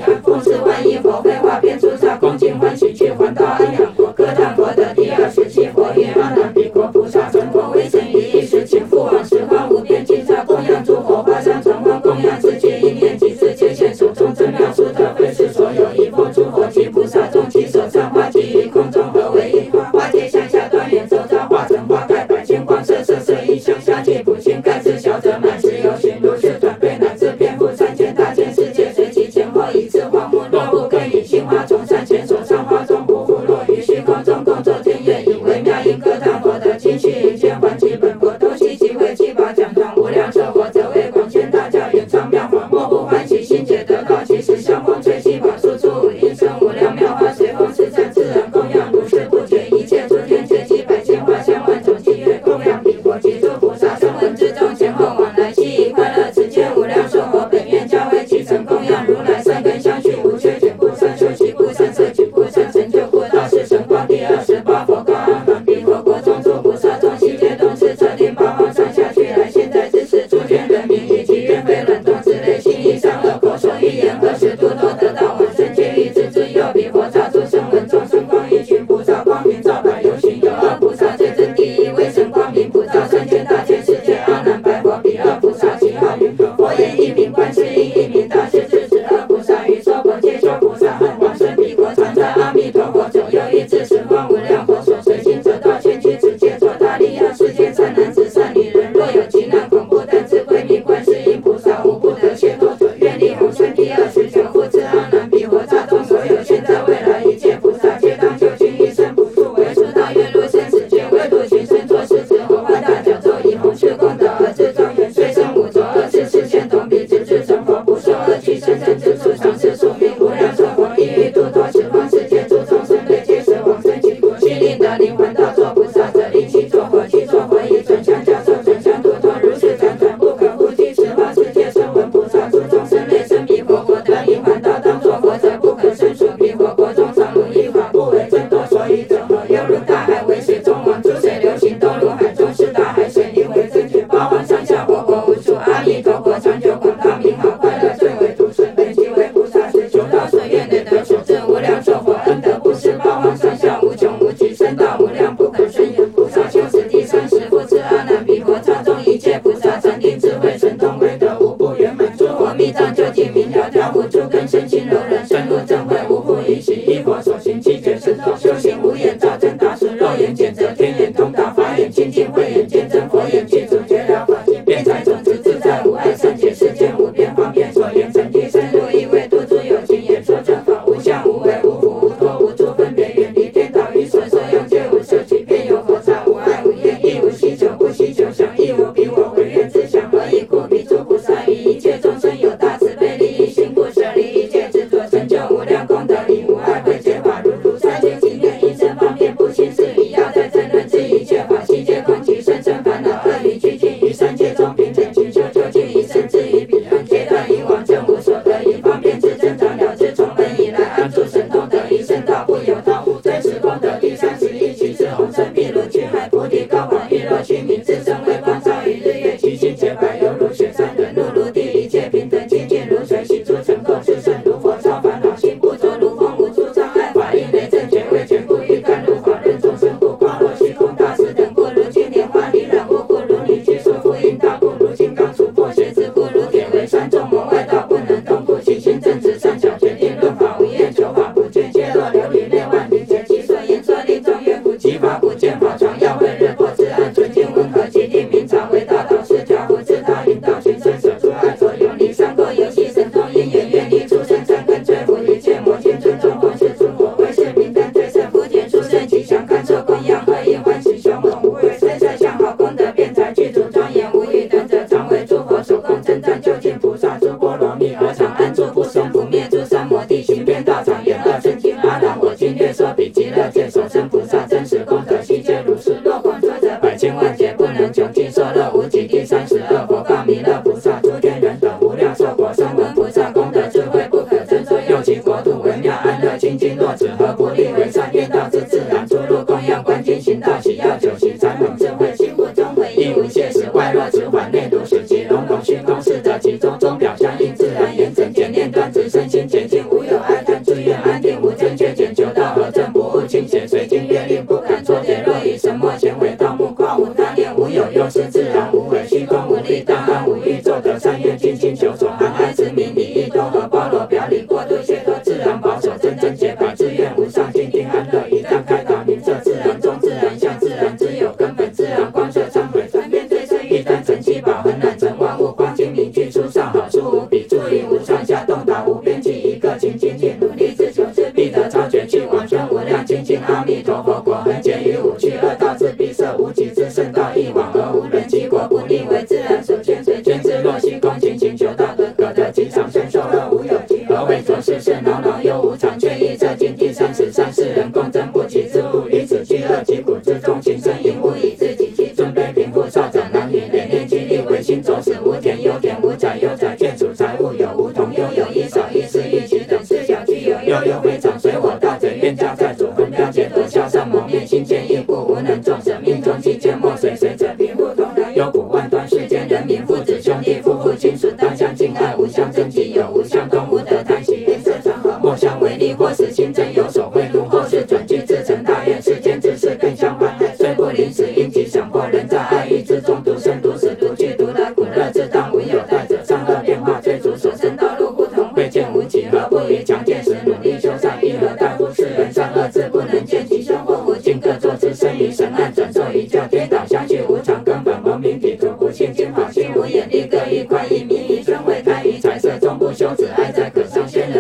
Speaker 1: 救护自阿难毗活刹中所有现在未来一切菩萨，皆当救尽一生不住，为出大愿入生死界，为度群生作狮子吼唤大角咒，以弘誓功德而自庄严，虽生五浊恶世世现同彼，直至成佛，不受恶趣生生之处，常是宿命无量寿佛，一欲度脱十方世界诸众生类，皆舍往生其国，须令得灵还道作菩萨者，令其作佛，其作佛以准相教授，准相度脱，如是辗转不可呼吸，十方世界声闻菩萨诸众生类，生彼佛国得灵还道，当作佛者不可胜数，彼佛国中常如一法，不为真多，所以整合，犹如大海为水中王，诸水流行都入海中，是大海水灵为真觉，八方上下佛国无数，阿弥陀佛长久广大名好快乐，最为独顺，本即为菩萨是求道所愿的得所至无量寿佛，恩德不施，八方上下无穷无极，身大无量不可胜言，菩萨修持第三十复次阿难毗活刹中一切菩萨禅定智慧神通威德无不圆满，诸佛密藏究竟明了，调伏诸根身心柔软，深入正慧无不依习，依佛所行七觉神通，修行无眼照真大顺，肉眼见则天眼通达，法眼清净，慧眼见真，佛眼具足觉了法界，辩才种子自在无碍，善解世间无边，方便所言成地深入意味，度诸有情，演说正法，无相无为无苦无脱无诸分别，远离颠倒与所受用，皆无摄取，便有佛刹，无爱无厌，亦无希求，不希求想，亦无彼我唯愿之想，何以故？彼诸菩萨于一切众生有大慈悲利益心，故舍离一切执着，成就无量功德力，无碍慧解法，如如三界经愿，一生方便不轻视，以要在争论之一切法悉皆空寂，深深烦恼恶语俱尽，于三界中平等勤修，究竟一生至于彼岸，阶段以往正无所得，以方便之增长了之，从本以来安住神通得一生道，不由道无真实功德第三十一，其次红尘譬如巨海，菩提高广玉若须弥，自身微光照于日月，其心洁白犹如雪山，忍怒如地，一切平等清净如水，洗诸尘垢，至圣如佛，超烦恼心不着如风，无诸障碍，法应雷震觉未全部欲甘如法，任众生故光若虚空，大慈等故如金莲花，离染无故如泥具束缚因大故如金刚杵破鞋子故如铁为山，众魔外道不能动故，其心正直善巧决定论法，无厌求法不倦，皆若琉璃内万灵解，其所言说令众愿不其法不见法常要会日破之暗，纯净温和极定明察为大导师调伏自他引导群生舍诸爱所有离三过游戏神通因缘愿力出生三根摧伏一切魔天尊重弘誓诸佛为是明灯对胜福田殊胜吉祥堪受供养贺应欢喜雄猛无畏虽色相好功德辩才具足庄严无与等者，常为诸佛所供称赞究竟菩萨诸波罗蜜，而常安住不生不灭诸三摩地行遍道场，言二圣经阿难我今略说彼极乐界所生菩萨真实功德悉皆如是，若广说者百千万劫不能穷尽，说乐无极第三十二佛告弥勒菩萨，诸天人等无量寿国声闻菩萨功德智慧不可争说，又其国土微妙安乐清净，若只何不利为善愿道之自然，诸路供养观经行道喜要九行禅猛智慧心不中悔亦无懈时，外若只缓内独使其融融虚空是得其中，中表相应自然严整简练端直，身心洁净无有爱贪，自愿安定无争缺减，求道和正不误倾斜，随经阅历不敢搓铁，若以神墨前为盗墓况无贪念，无有忧思自然无为，虚空无力当安无欲，奏得善愿尽心求所含爱之名礼义都和包罗表里过度懈脱，自然保守真正洁白，自愿无上静定安乐，一旦开导明色，自然中自然相自然之有根本，自然光色忏悔三遍最胜，一旦成七宝恒难成万物光精明具出上好处无比，注意无上下动达无边际，一个情精进努力自求之必得超绝去往生无量清净阿弥陀佛国，恒劫于五趣二道之闭塞无极之圣道，一往而无人其国不逆为自然所圈随圈之若虚空行行求道得可得其常身受乐无有极，何为浊世事恼恼忧无常，却亦这经第三十三世人共争不起之物，于此巨恶疾苦之中行生淫污，以自己其尊卑贫富少长男女累练激励为心走死，无田有田无宅有宅，眷属财物有无同拥有，一少一事欲取等事小具有，悠悠非常随我盗贼冤家债主分标劫夺销上蒙面心坚硬故无能纵舍，命中期间莫随随者贫富同德有苦万端，世间人民父子兄弟夫妇亲属当相敬爱，无相争己有无相共无得贪喜颜色长和莫相为利，或使心真有所贿赂，后世转具自成大愿，世间之事更相关害，虽不临死因其想破人在爱欲之中独生独死独具独得苦乐自当无有代者，善恶变化追逐所生道路不同，贵贱无几何不于强健时努力修善，亦何大乎世人善恶自不能见其凶或无尽各作之生于神暗转受一教颠倒相续无常根本文明底图不信经法心无眼力各一快意迷于尊慧贪于财色终不休止爱在可上先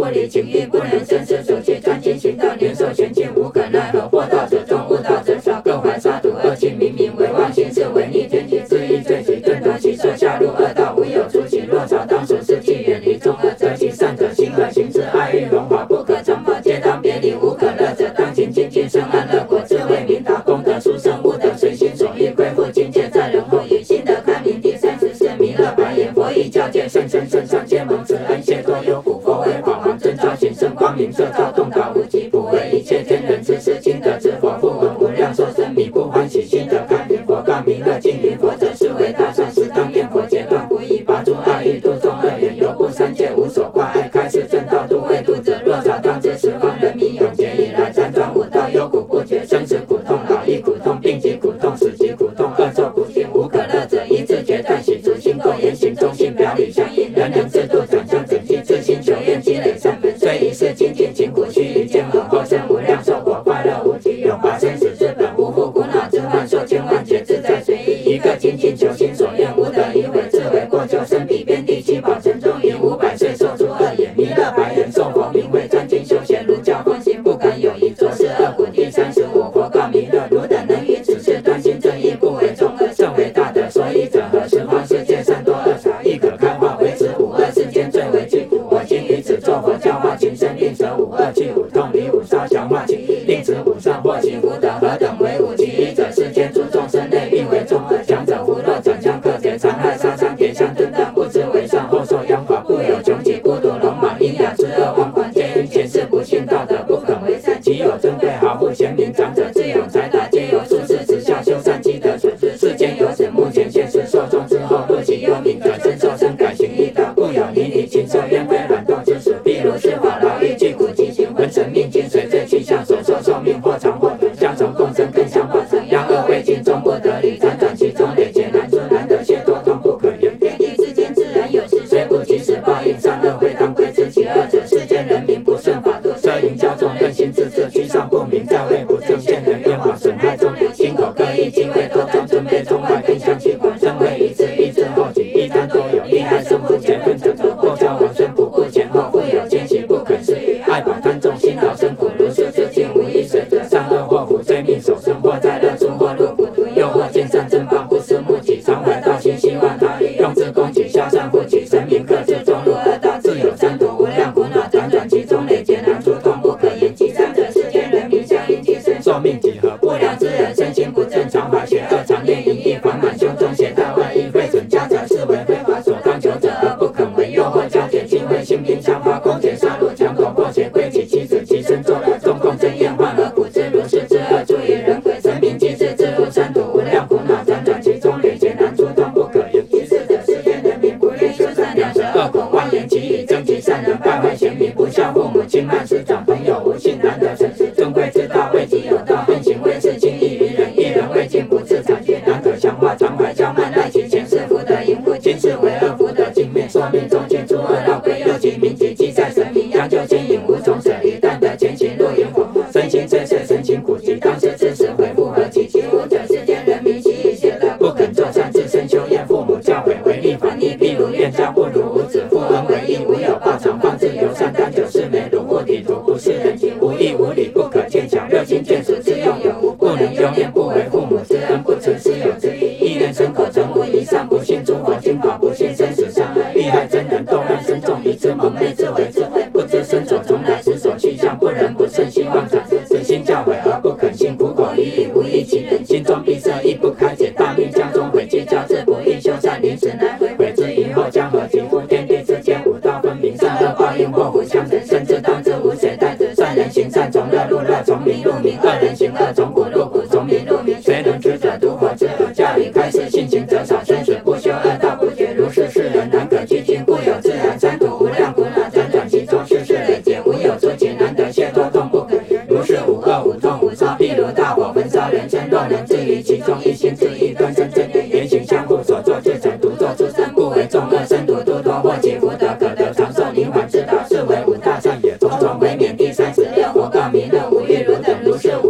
Speaker 1: 理情义，不能深思熟虑，专精行道，年寿玄尽，无可奈何。惑道者众，悟道者少，各怀杀戮，恶气冥冥，为妄行事，违逆天机，自意罪己，顿夺其色，下入恶道，无有出期。若少当属世纪，远离众恶，则其善者心恶行之，爱欲荣华，不可长跑，皆当别离。无可乐者，当勤精进，生安乐果，智慧明达，功德殊胜，悟得随心所欲，归复境界，在人后以心得开明。第三十四弥勒白言，佛以教界圣身圣上皆蒙慈恩，谢多忧苦，佛为法王，真照显圣光明，摄照洞达无极，普为一切天人之师，今得之佛，复闻无量寿生弥不欢喜，心得开明。佛告弥勒，敬云佛者，是为大善事，当念佛劫断苦以拔诸恶欲，度众恶缘，游步三界无所挂碍，开示正道度未度者，若少当知十方人民永劫以来，辗转五道忧苦不绝，生死苦痛，老亦苦痛，病疾苦痛，死疾苦痛，恶受苦尽。无可乐者，一自觉断喜除心垢，言行中性，表里相应，人人自度，转向整齐，自心求愿，积累善本，虽一世精进勤苦，须臾间而后生无量寿果，快乐无极，永拔生死之本，无负苦恼之患，受千万劫自在随意，一个精进求心所愿，无得已悔，自为过咎，生彼边地七宝城中，以五百岁寿出恶业。弥勒白言，受佛名为专精修贤，如教奉行，不敢有疑，着是恶苦。第三十五，佛告弥勒，汝等能于此事端心正义，不为众恶，甚为大德。所以者何？十方世界善多恶少，亦可开化，为此五恶世间最为惧。我今于此作佛教化群生，令舍五恶，去五痛，离五烧，降化气，令此五善或其福德，何等为五？其一者，世间诸众生类并为众恶，强者胡若转向克贼，残害杀伤，跌相顿断，不知为善，后受殃罚，故有穷极孤独龙马，阴雅之恶妄狂，皆因前世不信道德，不肯为善。其有尊贵豪富贤明长者，智勇才达，皆由术士之下修善积德损失。世间有此目前现世受众之后，若其幽冥转身受身，改行异道，故有泥泥禽兽焉非软动之属。譬如是法牢狱具苦极行，魂神命精髓最去向，所受寿命或长或短，相从共生更相化成，阳恶未尽终不得理，辗转其中累劫难出，难得解脱痛不可言。天地之间自然有事，虽不及时报应，善恶会当归之。其二者，世间人民不顺法度，奢淫骄纵，任心自恣，居上不明，在位不正，见人冤枉，损害众良，心口各异，机会多张，尊卑中外，更相欺狂，身为一次一之后己，一单多有，利害胜负，结愤成仇，过交往生，不顾前后，富有奸细，不肯施予，爱寡贪纵，辛劳生苦，如是自尽，无一随则，善恶祸福，追命守生，或在乐处，或入苦途，又或见善正法，不思目己，常怀道心，希望他利，用之攻己，消善负己，神明克制，中入恶道，自有三途，无量苦恼，辗转其中，累劫难出，痛不可言。其三者，世间人民相应寄生，寿命几何，不良之人，身心不正常，怀邪恶，常念淫逸，烦满胸中，携带外衣，废损家宅，是为非法所当求者而不肯为，诱惑交结，亲为性命强发，攻劫杀戮，强口破邪，归其妻子，其身作恶，众共争厌患而苦之，如是之恶，助于人鬼神明机智，自入三途，无量苦恼，辗转其中，累劫难出，痛不可言。其四者，世间人民不愿修善良，舌恶口妄言，其以争其善人，败坏贤明，不孝父母，轻慢师长，朋友无信，难得诚实，尊贵之道，为己有道，横行为事，轻易于人，一人未尽，不自察觉，难可强化，常怀骄慢，赖其前世福德淫妇，今世为恶福德尽灭，寿命中间诸恶绕归，又其名籍记在神明，阳就牵引无从舍离，但得前行入云火，身心虽碎，身心苦疾，当时之时悔不何其其五者，世间人民习以懈乐，不肯做善，自身修厌，父母教诲为利反逆，譬如怨家不如无子，富恩为义，无有报偿，放自由善，单酒是美，辱不抵徒，不是人情，无义无理，不可见强，热心眷属自用有无，不能用念，不为父母之恩，不持师友之义，意愿生口成无一善，不信诸佛经法，不信生死伤害，利害真人，斗乱深重，以之蒙昧，自为智慧，不知身所从来，时所去向，不仁不慎，希望长生，死心教诲而不肯信，苦果已矣，无益其人，心中闭塞，亦不开解，大命将中悔计，教之不易，修善临时难回，悔之以后将何及乎？天地之间五道分明，善恶报应，祸福相承，甚至当知无谁代之。善人行善，从乐入乐，从明入明；恶人行恶，从苦入苦，从明入明。谁能知者，独佛之耳，教理开示，信行者少，深水不修，恶道不绝，如是世人难可俱尽，故有自然三途，无量苦恼，辗转其中，世事累劫，无有出期，难得解脱，痛不可言。如是无恶无痛无烧，譬如大火焚烧人身，若能置于其中，一心自意，端身正念，言行相互，所作至诚，独作出生，不为众恶，身独度脱，或其福德可得长寿，宁缓之道，是为五大善也，从从为免。第三十六，佛告弥勒，无欲汝等如是无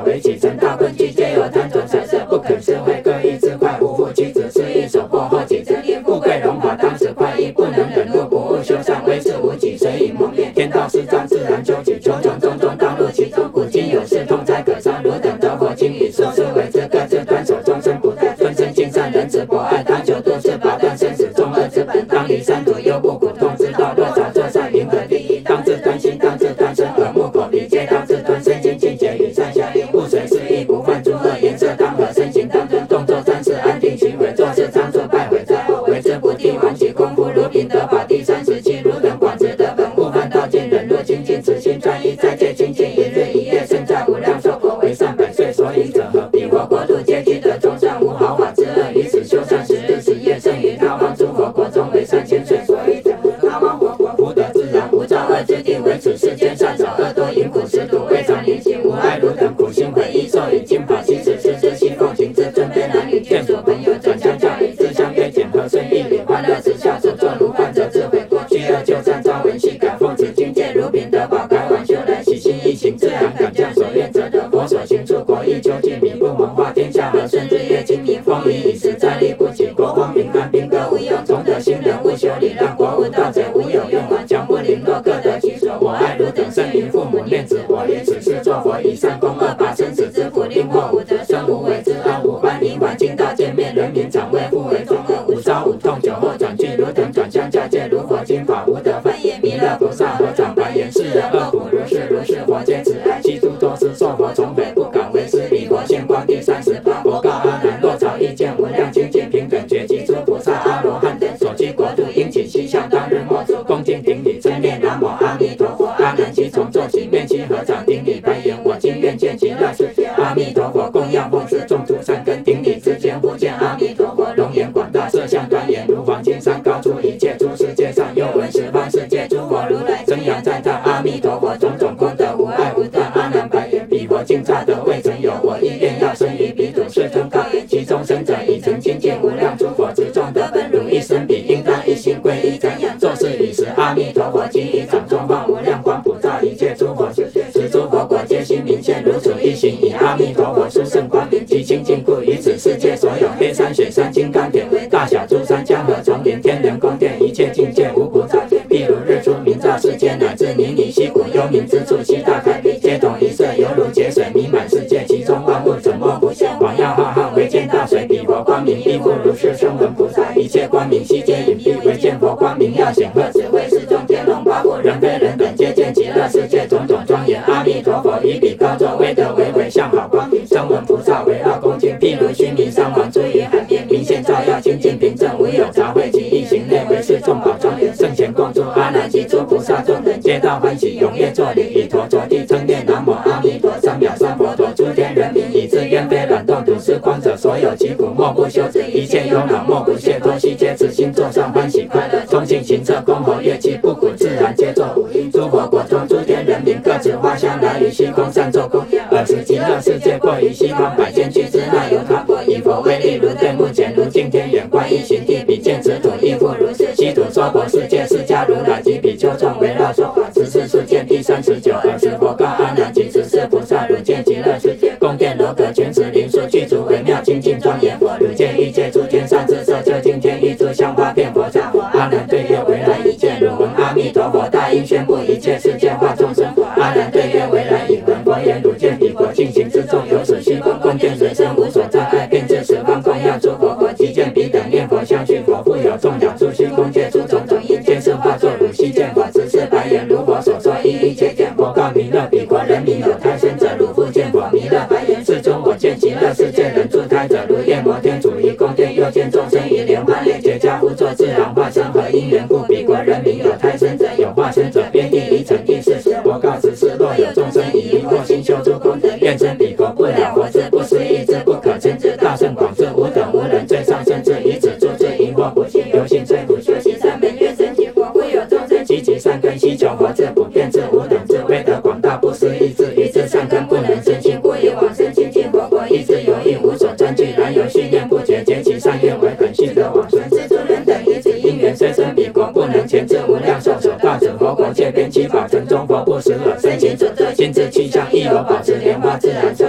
Speaker 1: 为起承大困句，皆有贪着财色，不肯施惠，各一自快，无复其子，是一手破后己争利，富贵荣华当时快意，不能忍辱，不务修善，为是无己，谁以蒙面？天道施障，自然究竟，穷穷种种，当入其中。古今有事，痛哉可伤，汝等得佛经语，说是为之，各自端守终身不怠，尊身敬善，仁慈博爱，贪求度世，拔断生死重恶之本，当离三途，忧怖苦痛之道，若早作善，云何第一？当自端心，当自端身，耳目口鼻皆当自端，身心净洁，与善相应，勿随肆意，不犯诸恶，颜色当和，身形当尊，动作三事安定行为，做事常做败毁灾后，为之不替，亡其功夫，如品德法第三十七，汝等广持德本，勿犯道尽，忍辱精进，此心专一，再戒清净，一日一夜胜在无量寿国，为善百岁，所以者何？彼佛国土皆积德中善，无毫发之恶，于此修善十日十夜，胜于他方诸佛国中，为三千岁，所以者何？他方佛国福德自然，无造恶之地，为此世间善少恶多，淫苦食毒，未尝临行，无爱汝等苦心悔意，受以经法，悉此师之悉奉行之，尊卑男女眷属朋友转相教以自相约简和顺义理，欢乐慈孝，所作如患者智慧过去恶就善，朝闻夕改奉持经戒，如品德宝改往修来，喜心一行，自然感将所愿则得，佛所行处国义究竟，民不蒙化天下和顺，日月精明，风雨已时，灾力不及，国荒民安，兵戈无用，从德行人勿修理，让国无盗贼，无有用完，将不零落，各得其所。我爱汝等生于父母念子，我于此世作佛，以善功恶拔生死之苦，令祸无得生，无为之恩，无般灵环境大见面，人民长为父为众恶，无招无痛，酒后转句，汝等转相教戒，如佛经法无得犯也。弥勒菩萨合掌白言，世人恶苦如是如是，佛皆慈爱，其诸多师受佛从北不敢为师，离佛现光第三十八，佛告阿难，若朝意见无量清净平等觉及诸菩萨阿罗汉等所居国土，应起西向，当日莫作恭敬顶礼，称念南无阿弥陀佛。阿难即从坐起，面其合掌顶礼白言，我今愿见极乐世界阿弥陀佛，供养奉施种诸善根，顶礼之间忽见阿弥陀佛容颜广大，色相端严，如黄金山，高出一切诸世界上，又闻十方世界诸佛如来真扬赞叹阿弥陀佛种种功德无碍无断。阿难白言，彼佛净刹德未曾有，我亦愿要生于彼土，世尊告言，其中生者已曾亲近无量诸佛之众德本，如一生彼应当一心皈依瞻仰，作是语时，阿弥陀佛即以掌中放无量光普照一切诸佛世界，使诸佛国皆悉明现，如此一行，以阿弥陀佛殊胜光明及清净故，于此世界所有黑山雪山金刚铁为大小诸山江河丛林天人宫殿，一切境界无不照见，譬如日出明照世界，乃至泥泞溪谷幽冥之处，悉大开辟，皆同一色，犹如劫水弥满世界，其中万物怎么不现？广耀浩瀚，唯见大水，彼佛光明亦复如是。声闻菩萨一切光明悉皆隐蔽，唯见佛光明耀显赫，智慧世中天龙八部，人非人等皆见极乐世界种种庄严。阿弥陀佛以彼高座，威德为伟，相好光明。声闻菩萨围绕恭敬，譬如须弥山王出于海面，明现照耀，清净平正，无有杂秽，其一行内为是众宝庄严，圣贤共诸阿难及诸菩萨众等，皆大欢喜，踊跃作礼，以陀着地称念南无阿弥陀，三藐三佛陀，诸天人民以至愿非软动土施光者，所有疾苦莫不休止，一切忧恼莫不解脱，悉皆此心座上欢喜快乐，忠信行策恭候乐器不苦，自然皆作五音。诸佛国中诸天人民各持花香，来于虚空善作供养，尔时极乐世界过于西方百千俱胝，那由他国以佛为例，如对目前如镜天眼观一行地，比见此土亦复如是。西土娑婆世界释迦如来及比丘众围绕说法，此是世界第三十九。尔时佛告阿难及十四菩萨，汝见极乐世界宫殿楼阁泉池林树具足微妙清净庄严佛，汝见一切诸天上至色究竟天一株香花遍佛刹。阿难对曰：为来已见，汝闻阿弥陀佛大应宣布一切世界化众生佛。阿难对曰：为来已闻，佛言：汝见彼国进行之众，有此虚空宫殿随身无所障碍，并至十方供养诸佛国，即见彼等念佛相续佛，复有众鸟诸虚空界诸种种因皆是化作，汝悉见佛。此是白言，如佛所说，一一皆见。佛告弥勒，彼国人民有胎生者，汝复见佛。弥勒白言，世尊，我见极乐世界人住胎者，如夜摩天主于宫殿，又见众生以莲花列结跏趺坐，自然化身，何因缘故？彼国人民有胎生者，有化身者，遍地一尘第四时。佛告此事，若有众生以疑惑心修诸功德，愿生彼国，不了佛智，不思议智，不可称之，大圣广智，无等无人，最上圣智，以此诸智疑惑不信，由心虽苦，修习三本愿生其国，故有众生积极善根，希求佛智，不变智，无等智，威德广大，不思议智，于智善根不能生心，故以往生清净佛国，意志有意，无所占据，然有续念不绝，结其善愿为本，续得往生。是诸人等以此因缘，虽生彼国，不能前至无量寿所到此佛国，界边七法城中佛不实耳，身形所作心智去向，亦有保持莲花自然受生，以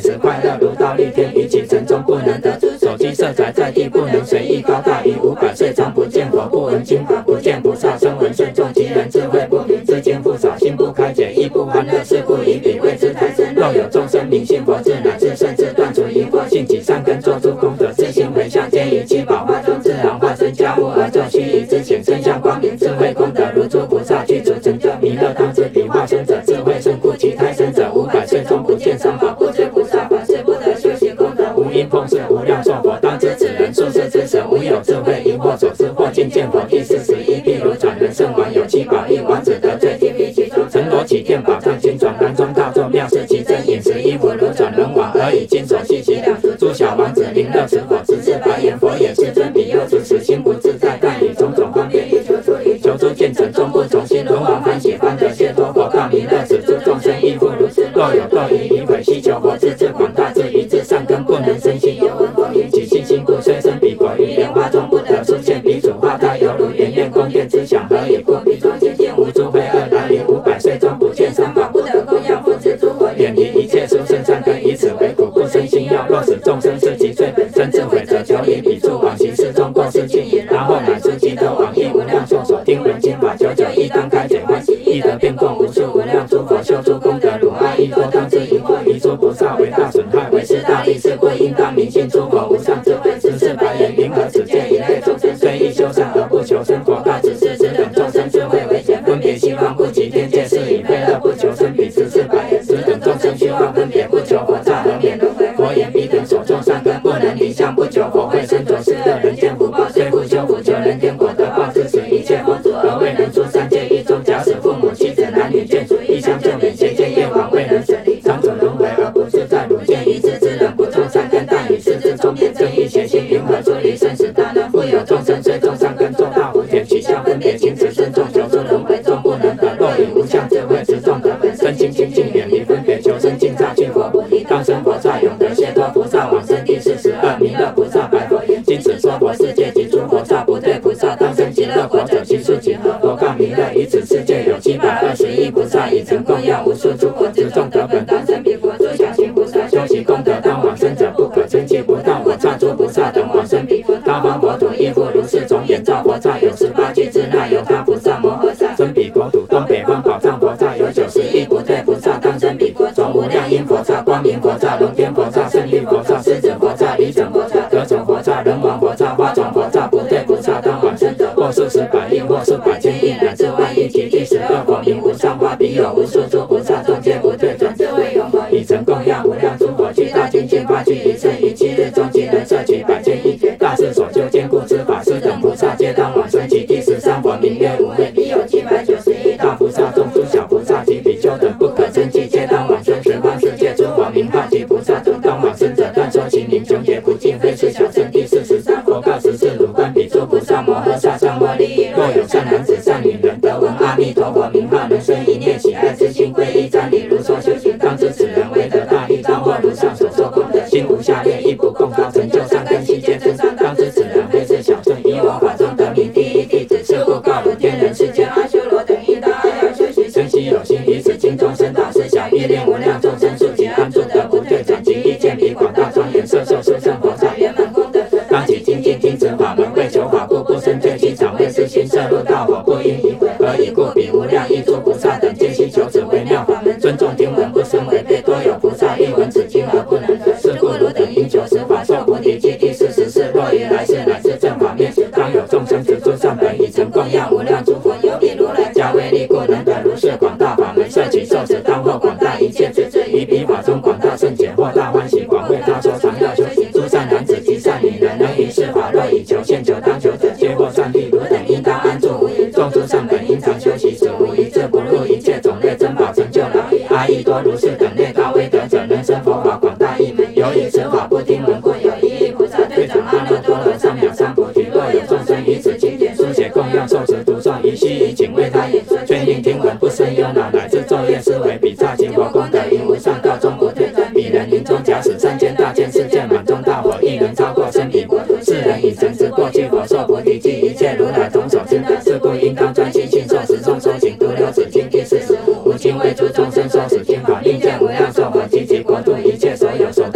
Speaker 1: 此快乐如倒立天，于其城中不能得出手机色彩在地，不能随意高大于五百岁常不见佛，不闻经法，不见菩萨，声闻甚众，其人智慧不明，知经不少，心不开解，亦不欢乐，是故以彼谓之太深。若有众生明信佛智，乃至甚至断除疑惑，信己善根，做出功德，自行回向，皆于七宝花中自然化身，加护而作须臾之显身相光明，智慧功德如诸菩萨具足成就弥勒，当知彼化身者智慧胜故，其胎生者五百岁中不见三宝，不知菩萨本是不得修习功德，无因碰世无量寿佛，当知此人术士之神，无有智慧，因惑所致，或尽见佛。第四十一，譬如转轮圣王有七宝，一王子得罪天辟其中，神罗起天宝藏金转蓝装大众，妙是其真，饮食衣服如转轮王，而以金手细细两足，诸小王子临乐持火，直至白眼，佛也是尊彼右足使心不自在，但以种种方便欲求出离，求出见成终不从心，轮王欢喜欢得解脱佛，告弥勒使诸众生亦复如是，若有堕于疑毁希求佛智，智广大智于智善根，不能生信，有闻佛言，其信心故，虽生彼国，于莲花中不得出现，彼主花胎犹如圆圆宫殿之想，何以故？彼中见见无诸非恶来于五百岁中不见三宝，不得供养复制诸佛，远离一切殊胜善根，以此为苦，不生心要。若使众生是其罪本身自毁者，求以彼处往昔世中过失尽矣。然后乃出其德往诣无量寿所听闻经法，久久亦当开解欢喜，亦得遍供无数无量诸佛，修诸功德如阿逸多，当知疑惑于诸菩萨为大损害，为是大利，是故应当明信诸佛无上智慧，十四白言云何此见一类众生，虽亦修善而不求生，佛告只是此等众生智慧为前，分别希望不及天界，是以非乐不求生，彼十四白言，此等众生虚妄分别不求佛刹而免轮回，佛言彼等所种善根不能离相，不求佛会生着是乐人间福报，虽复修福求人天果得报，致使一切佛祖而未能出三界狱中，假使父母妻子男女眷属一相救免，邪见业往未能舍离，常主轮回而不自在，汝见一智之人不种善根，但与世之中变正义邪心，云何出离生死大难？复有众生虽种善根，种大福田，取相分别情此身众，求出轮回中不能得，若以无相智慧执众得本身清清净，远离分别求生尽刹去佛菩提，当生佛刹永得解脱菩萨往生。第四十二，弥勒菩萨白佛言，今此说佛世界及诸佛刹不对菩萨当生极乐国者，其数几何？佛告弥勒，于此世界有七百二十亿菩萨，已曾供养无数诸佛之众得本，当生彼国。诸小型菩萨修习功德当往生者，不可称计，不当我刹诸菩萨等往生彼国。他方国土亦复如是，种眼照佛刹有十八具之那由他菩萨摩诃萨生彼国土，东北方宝藏佛刹有九十亿不对菩萨当生彼国，种无量音佛刹、光明佛刹、龙天佛刹、胜利佛刹、狮子佛刹、离整佛刹、得种佛刹、人王佛刹、花种佛刹，不对菩萨当往生者，或数十百亿，或数百千亿，乃至万亿级。第十二，佛名无上花，彼有无数诸菩萨众皆不退转，智慧永恒，已曾供养无量诸佛，具大精进发具一乘，于七日中即能摄取百千亿大士所修坚固之法，师等菩萨皆当往生其。第十三，佛名曰无畏，彼有七百九十亿大菩萨众诸小菩萨及比丘等不可称计，皆当往生。十方世界诸佛名号及菩萨中当往生者，但说其名穷劫不尽，非是小乘。第四十三，佛告十四汝观彼诸菩萨摩诃萨善获利益，若有善男子善女人得闻阿弥陀佛名号，能生一念喜爱之心，皈依瞻礼如说修行，当知此人为得大利，当获如上所说功德，心无下劣，亦不共高，成就善根，悉皆增上，当知此人非是小乘，以我法中得名第一弟子，是故告汝天人世间阿修罗等应当爱要修习，生悉有心，于此经中生大思想，欲令无量众生速其安住得不退转，即意见彼广大庄严摄受殊胜佛刹圆满功德，当起精进听此法门，为求法故不生退其场，为是心摄入大火，不应疑毁。何以故？彼无量亿诸菩萨等皆悉求此微妙法门，尊重听闻不生违背，多有菩萨欲闻此经而不能得，是故汝等应求此法受菩提记。第四十四，若于来世乃至正法面，当有众生执诸善本，已曾供养无量诸佛，有彼如来加威力故，能得如是广大法门，摄取受持，当获广大一切智智，于彼法中广大圣解，获大欢喜，广为他说常要修行。诸善男子及善女人，能于是法若以求现求当求者，皆获善利。汝等应当安住无疑，种诸善本，应常修习，使无一志不入一切种类珍宝成就牢狱。阿逸多如是等类大威德者，能生佛法广大一门，由于此法不听闻故，有一亿菩萨退转阿耨多罗三藐三菩提。若有众生于此经典书写供养受持读诵，以须以请为他演说，劝令听闻不生忧恼，乃至昼夜思维，彼刹其佛功德因无上告终不退转。彼人临终假使三千大千世界满中大火，亦能超过生彼国土。世人已曾知过去佛受菩提记，一切如来同所知，是故应当专心信受持中修行，读流此经。第四十五，无情为诸众生说此经法，令见无量寿佛及其国土一切所有所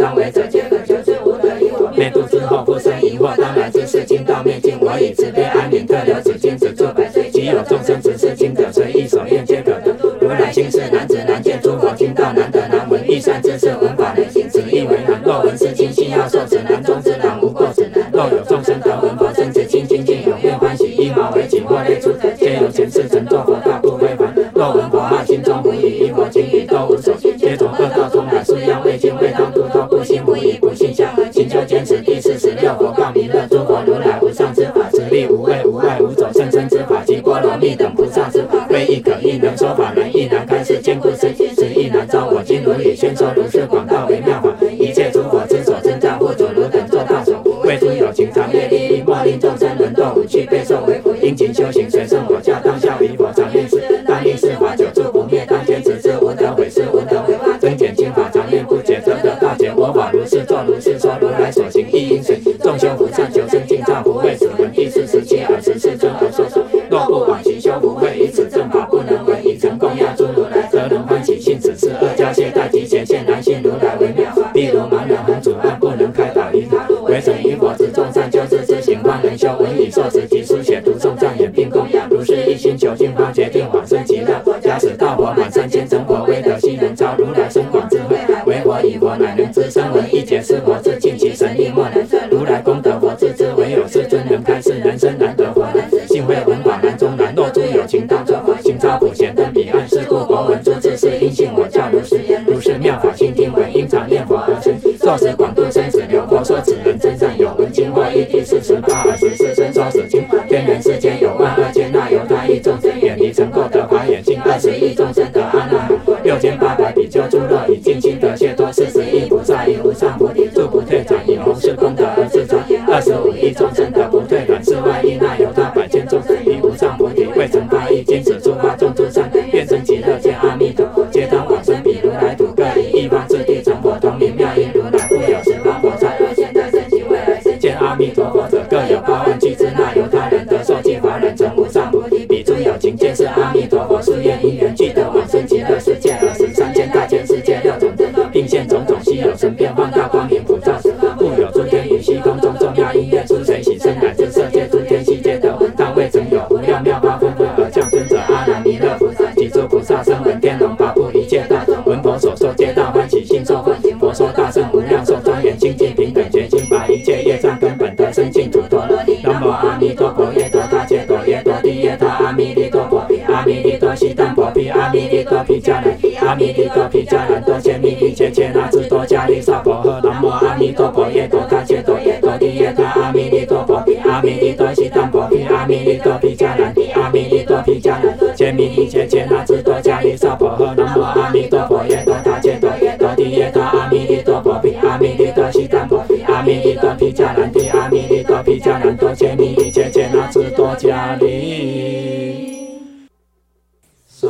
Speaker 1: 以不信相合，勤修坚持。第四十六佛告弥勒，诸佛如来无上之法，实力无畏无碍无走甚深之法，及波罗蜜等菩萨之法，非亦可亦能说法，能亦难开示，坚固深信实亦难招。我今如理宣说如是广大微妙法，一切诸佛之所称赞护主如等作大手，为诸有情长业利益，莫令众生沦堕五趣，备受为苦。殷勤修行，随顺我教，当效于佛，常应是当应是法，久住不灭，当坚持之，无得毁失，无得毁坏。增减轻法，常念不解，则得大解。我法如是作，如是说，如来所行亦应随。众修福善，求生净刹，不为此闻。第四十七尔时世尊而说说，若不往昔修福慧，以此正法不能闻，以成供养诸如来，则能欢喜信此事。二加懈怠及显现难信如来为妙法，譬如盲人横阻碍，不能开导于他，为成于佛之众善，救世之行，方能修文以受持及书写读诵赞言并供养，如是一心求尽方决定往生极乐。假使道佛满三千成佛，威德悉能超如来深广智慧，为佛以佛乃能知声闻一劫是佛智，尽其神力莫能测。如来功德佛自知，唯有世尊能开示，人生难得佛难知，幸会闻法难中难。若诸有情当作佛，行超普贤登彼岸，是故佛闻诸智是因信我教如是言，如是妙法心听闻，因常念佛而生。作使广度生死流，佛说此人真善有闻经或义。第四十八尔时世尊说此经，天人世间有万二千那由他亿众生，远离成垢得法眼性，二十亿众生得阿那含，六千八百比丘诸乐以尽心得解脱，四十亿菩萨以无上菩提住不退转，以弘誓功德而自传，二十五亿众生得不退转，四万亿那由他百千众生以无上菩提未成八亿，今此诸法众诸善根，愿生极乐见阿弥陀佛，皆当往生彼如来土，各以一方智地成佛，同名妙音如来，复有十方佛刹，若现在生其未来生见阿弥陀佛者，各有八万俱胝那由他人得受记法人成无上菩提，彼诸有情皆是阿弥陀佛誓愿因缘，俱得往生极乐世界，二十三千大千世界六种真论，并现种种稀有神变放大光明普照十方，故有诸天于虚空中众妙音乐，诸水喜生乃至色界诸天悉皆得闻，当未曾有无量妙法纷纷而降尊者阿难弥勒菩萨及诸菩萨声闻天龙八部一切大众闻佛所说，皆大欢喜信受奉行。佛说大圣无量寿庄严清净平等觉心，把一切业障根本得生净土陀罗尼。南无阿弥陀佛，耶多他切多耶多地耶他阿弥利多婆毗阿弥利多悉檀婆毗阿弥利多毗迦南毗阿弥利多毗迦南多切弥利切切那智多迦利萨婆诃。南无阿弥陀佛，耶多他切多耶多地耶他阿弥利多婆毗阿弥利多悉檀婆毗阿弥利多毗迦南毗阿弥利多毗迦南多切弥利切切那智多迦利萨婆诃。南无阿弥陀佛，耶多他切多耶多地耶他阿弥利多婆毗阿弥利多悉檀婆毗阿弥利多毗迦南毗阿弥利多毗迦南多切弥利切切那智多迦利萨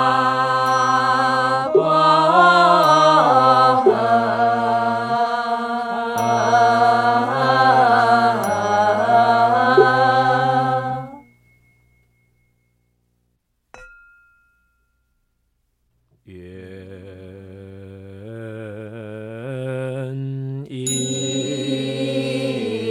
Speaker 1: 婆诃。愿以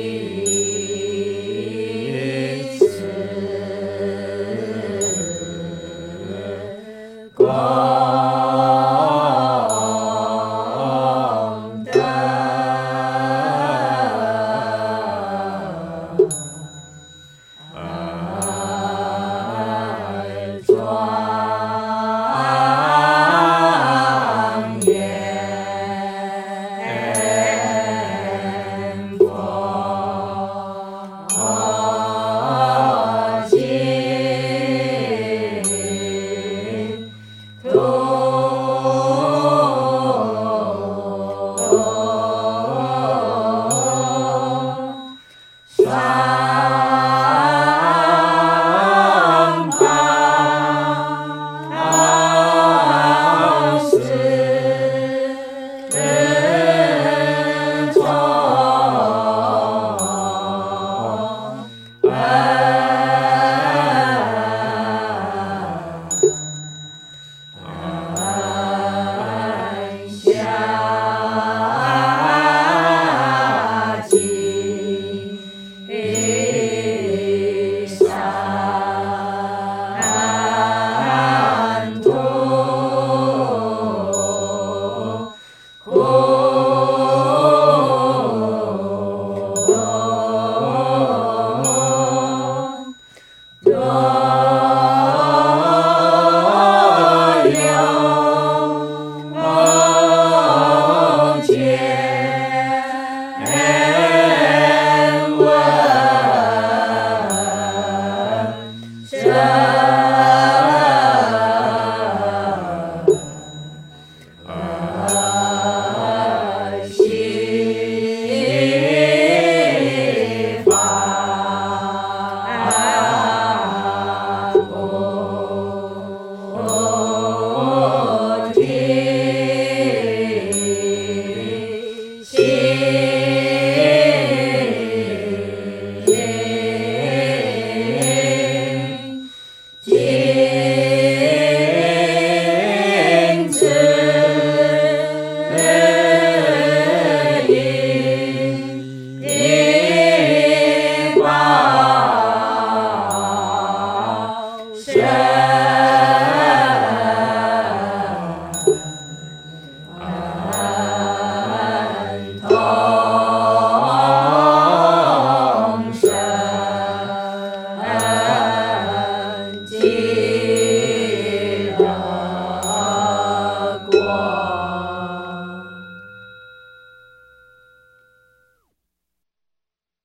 Speaker 1: 心。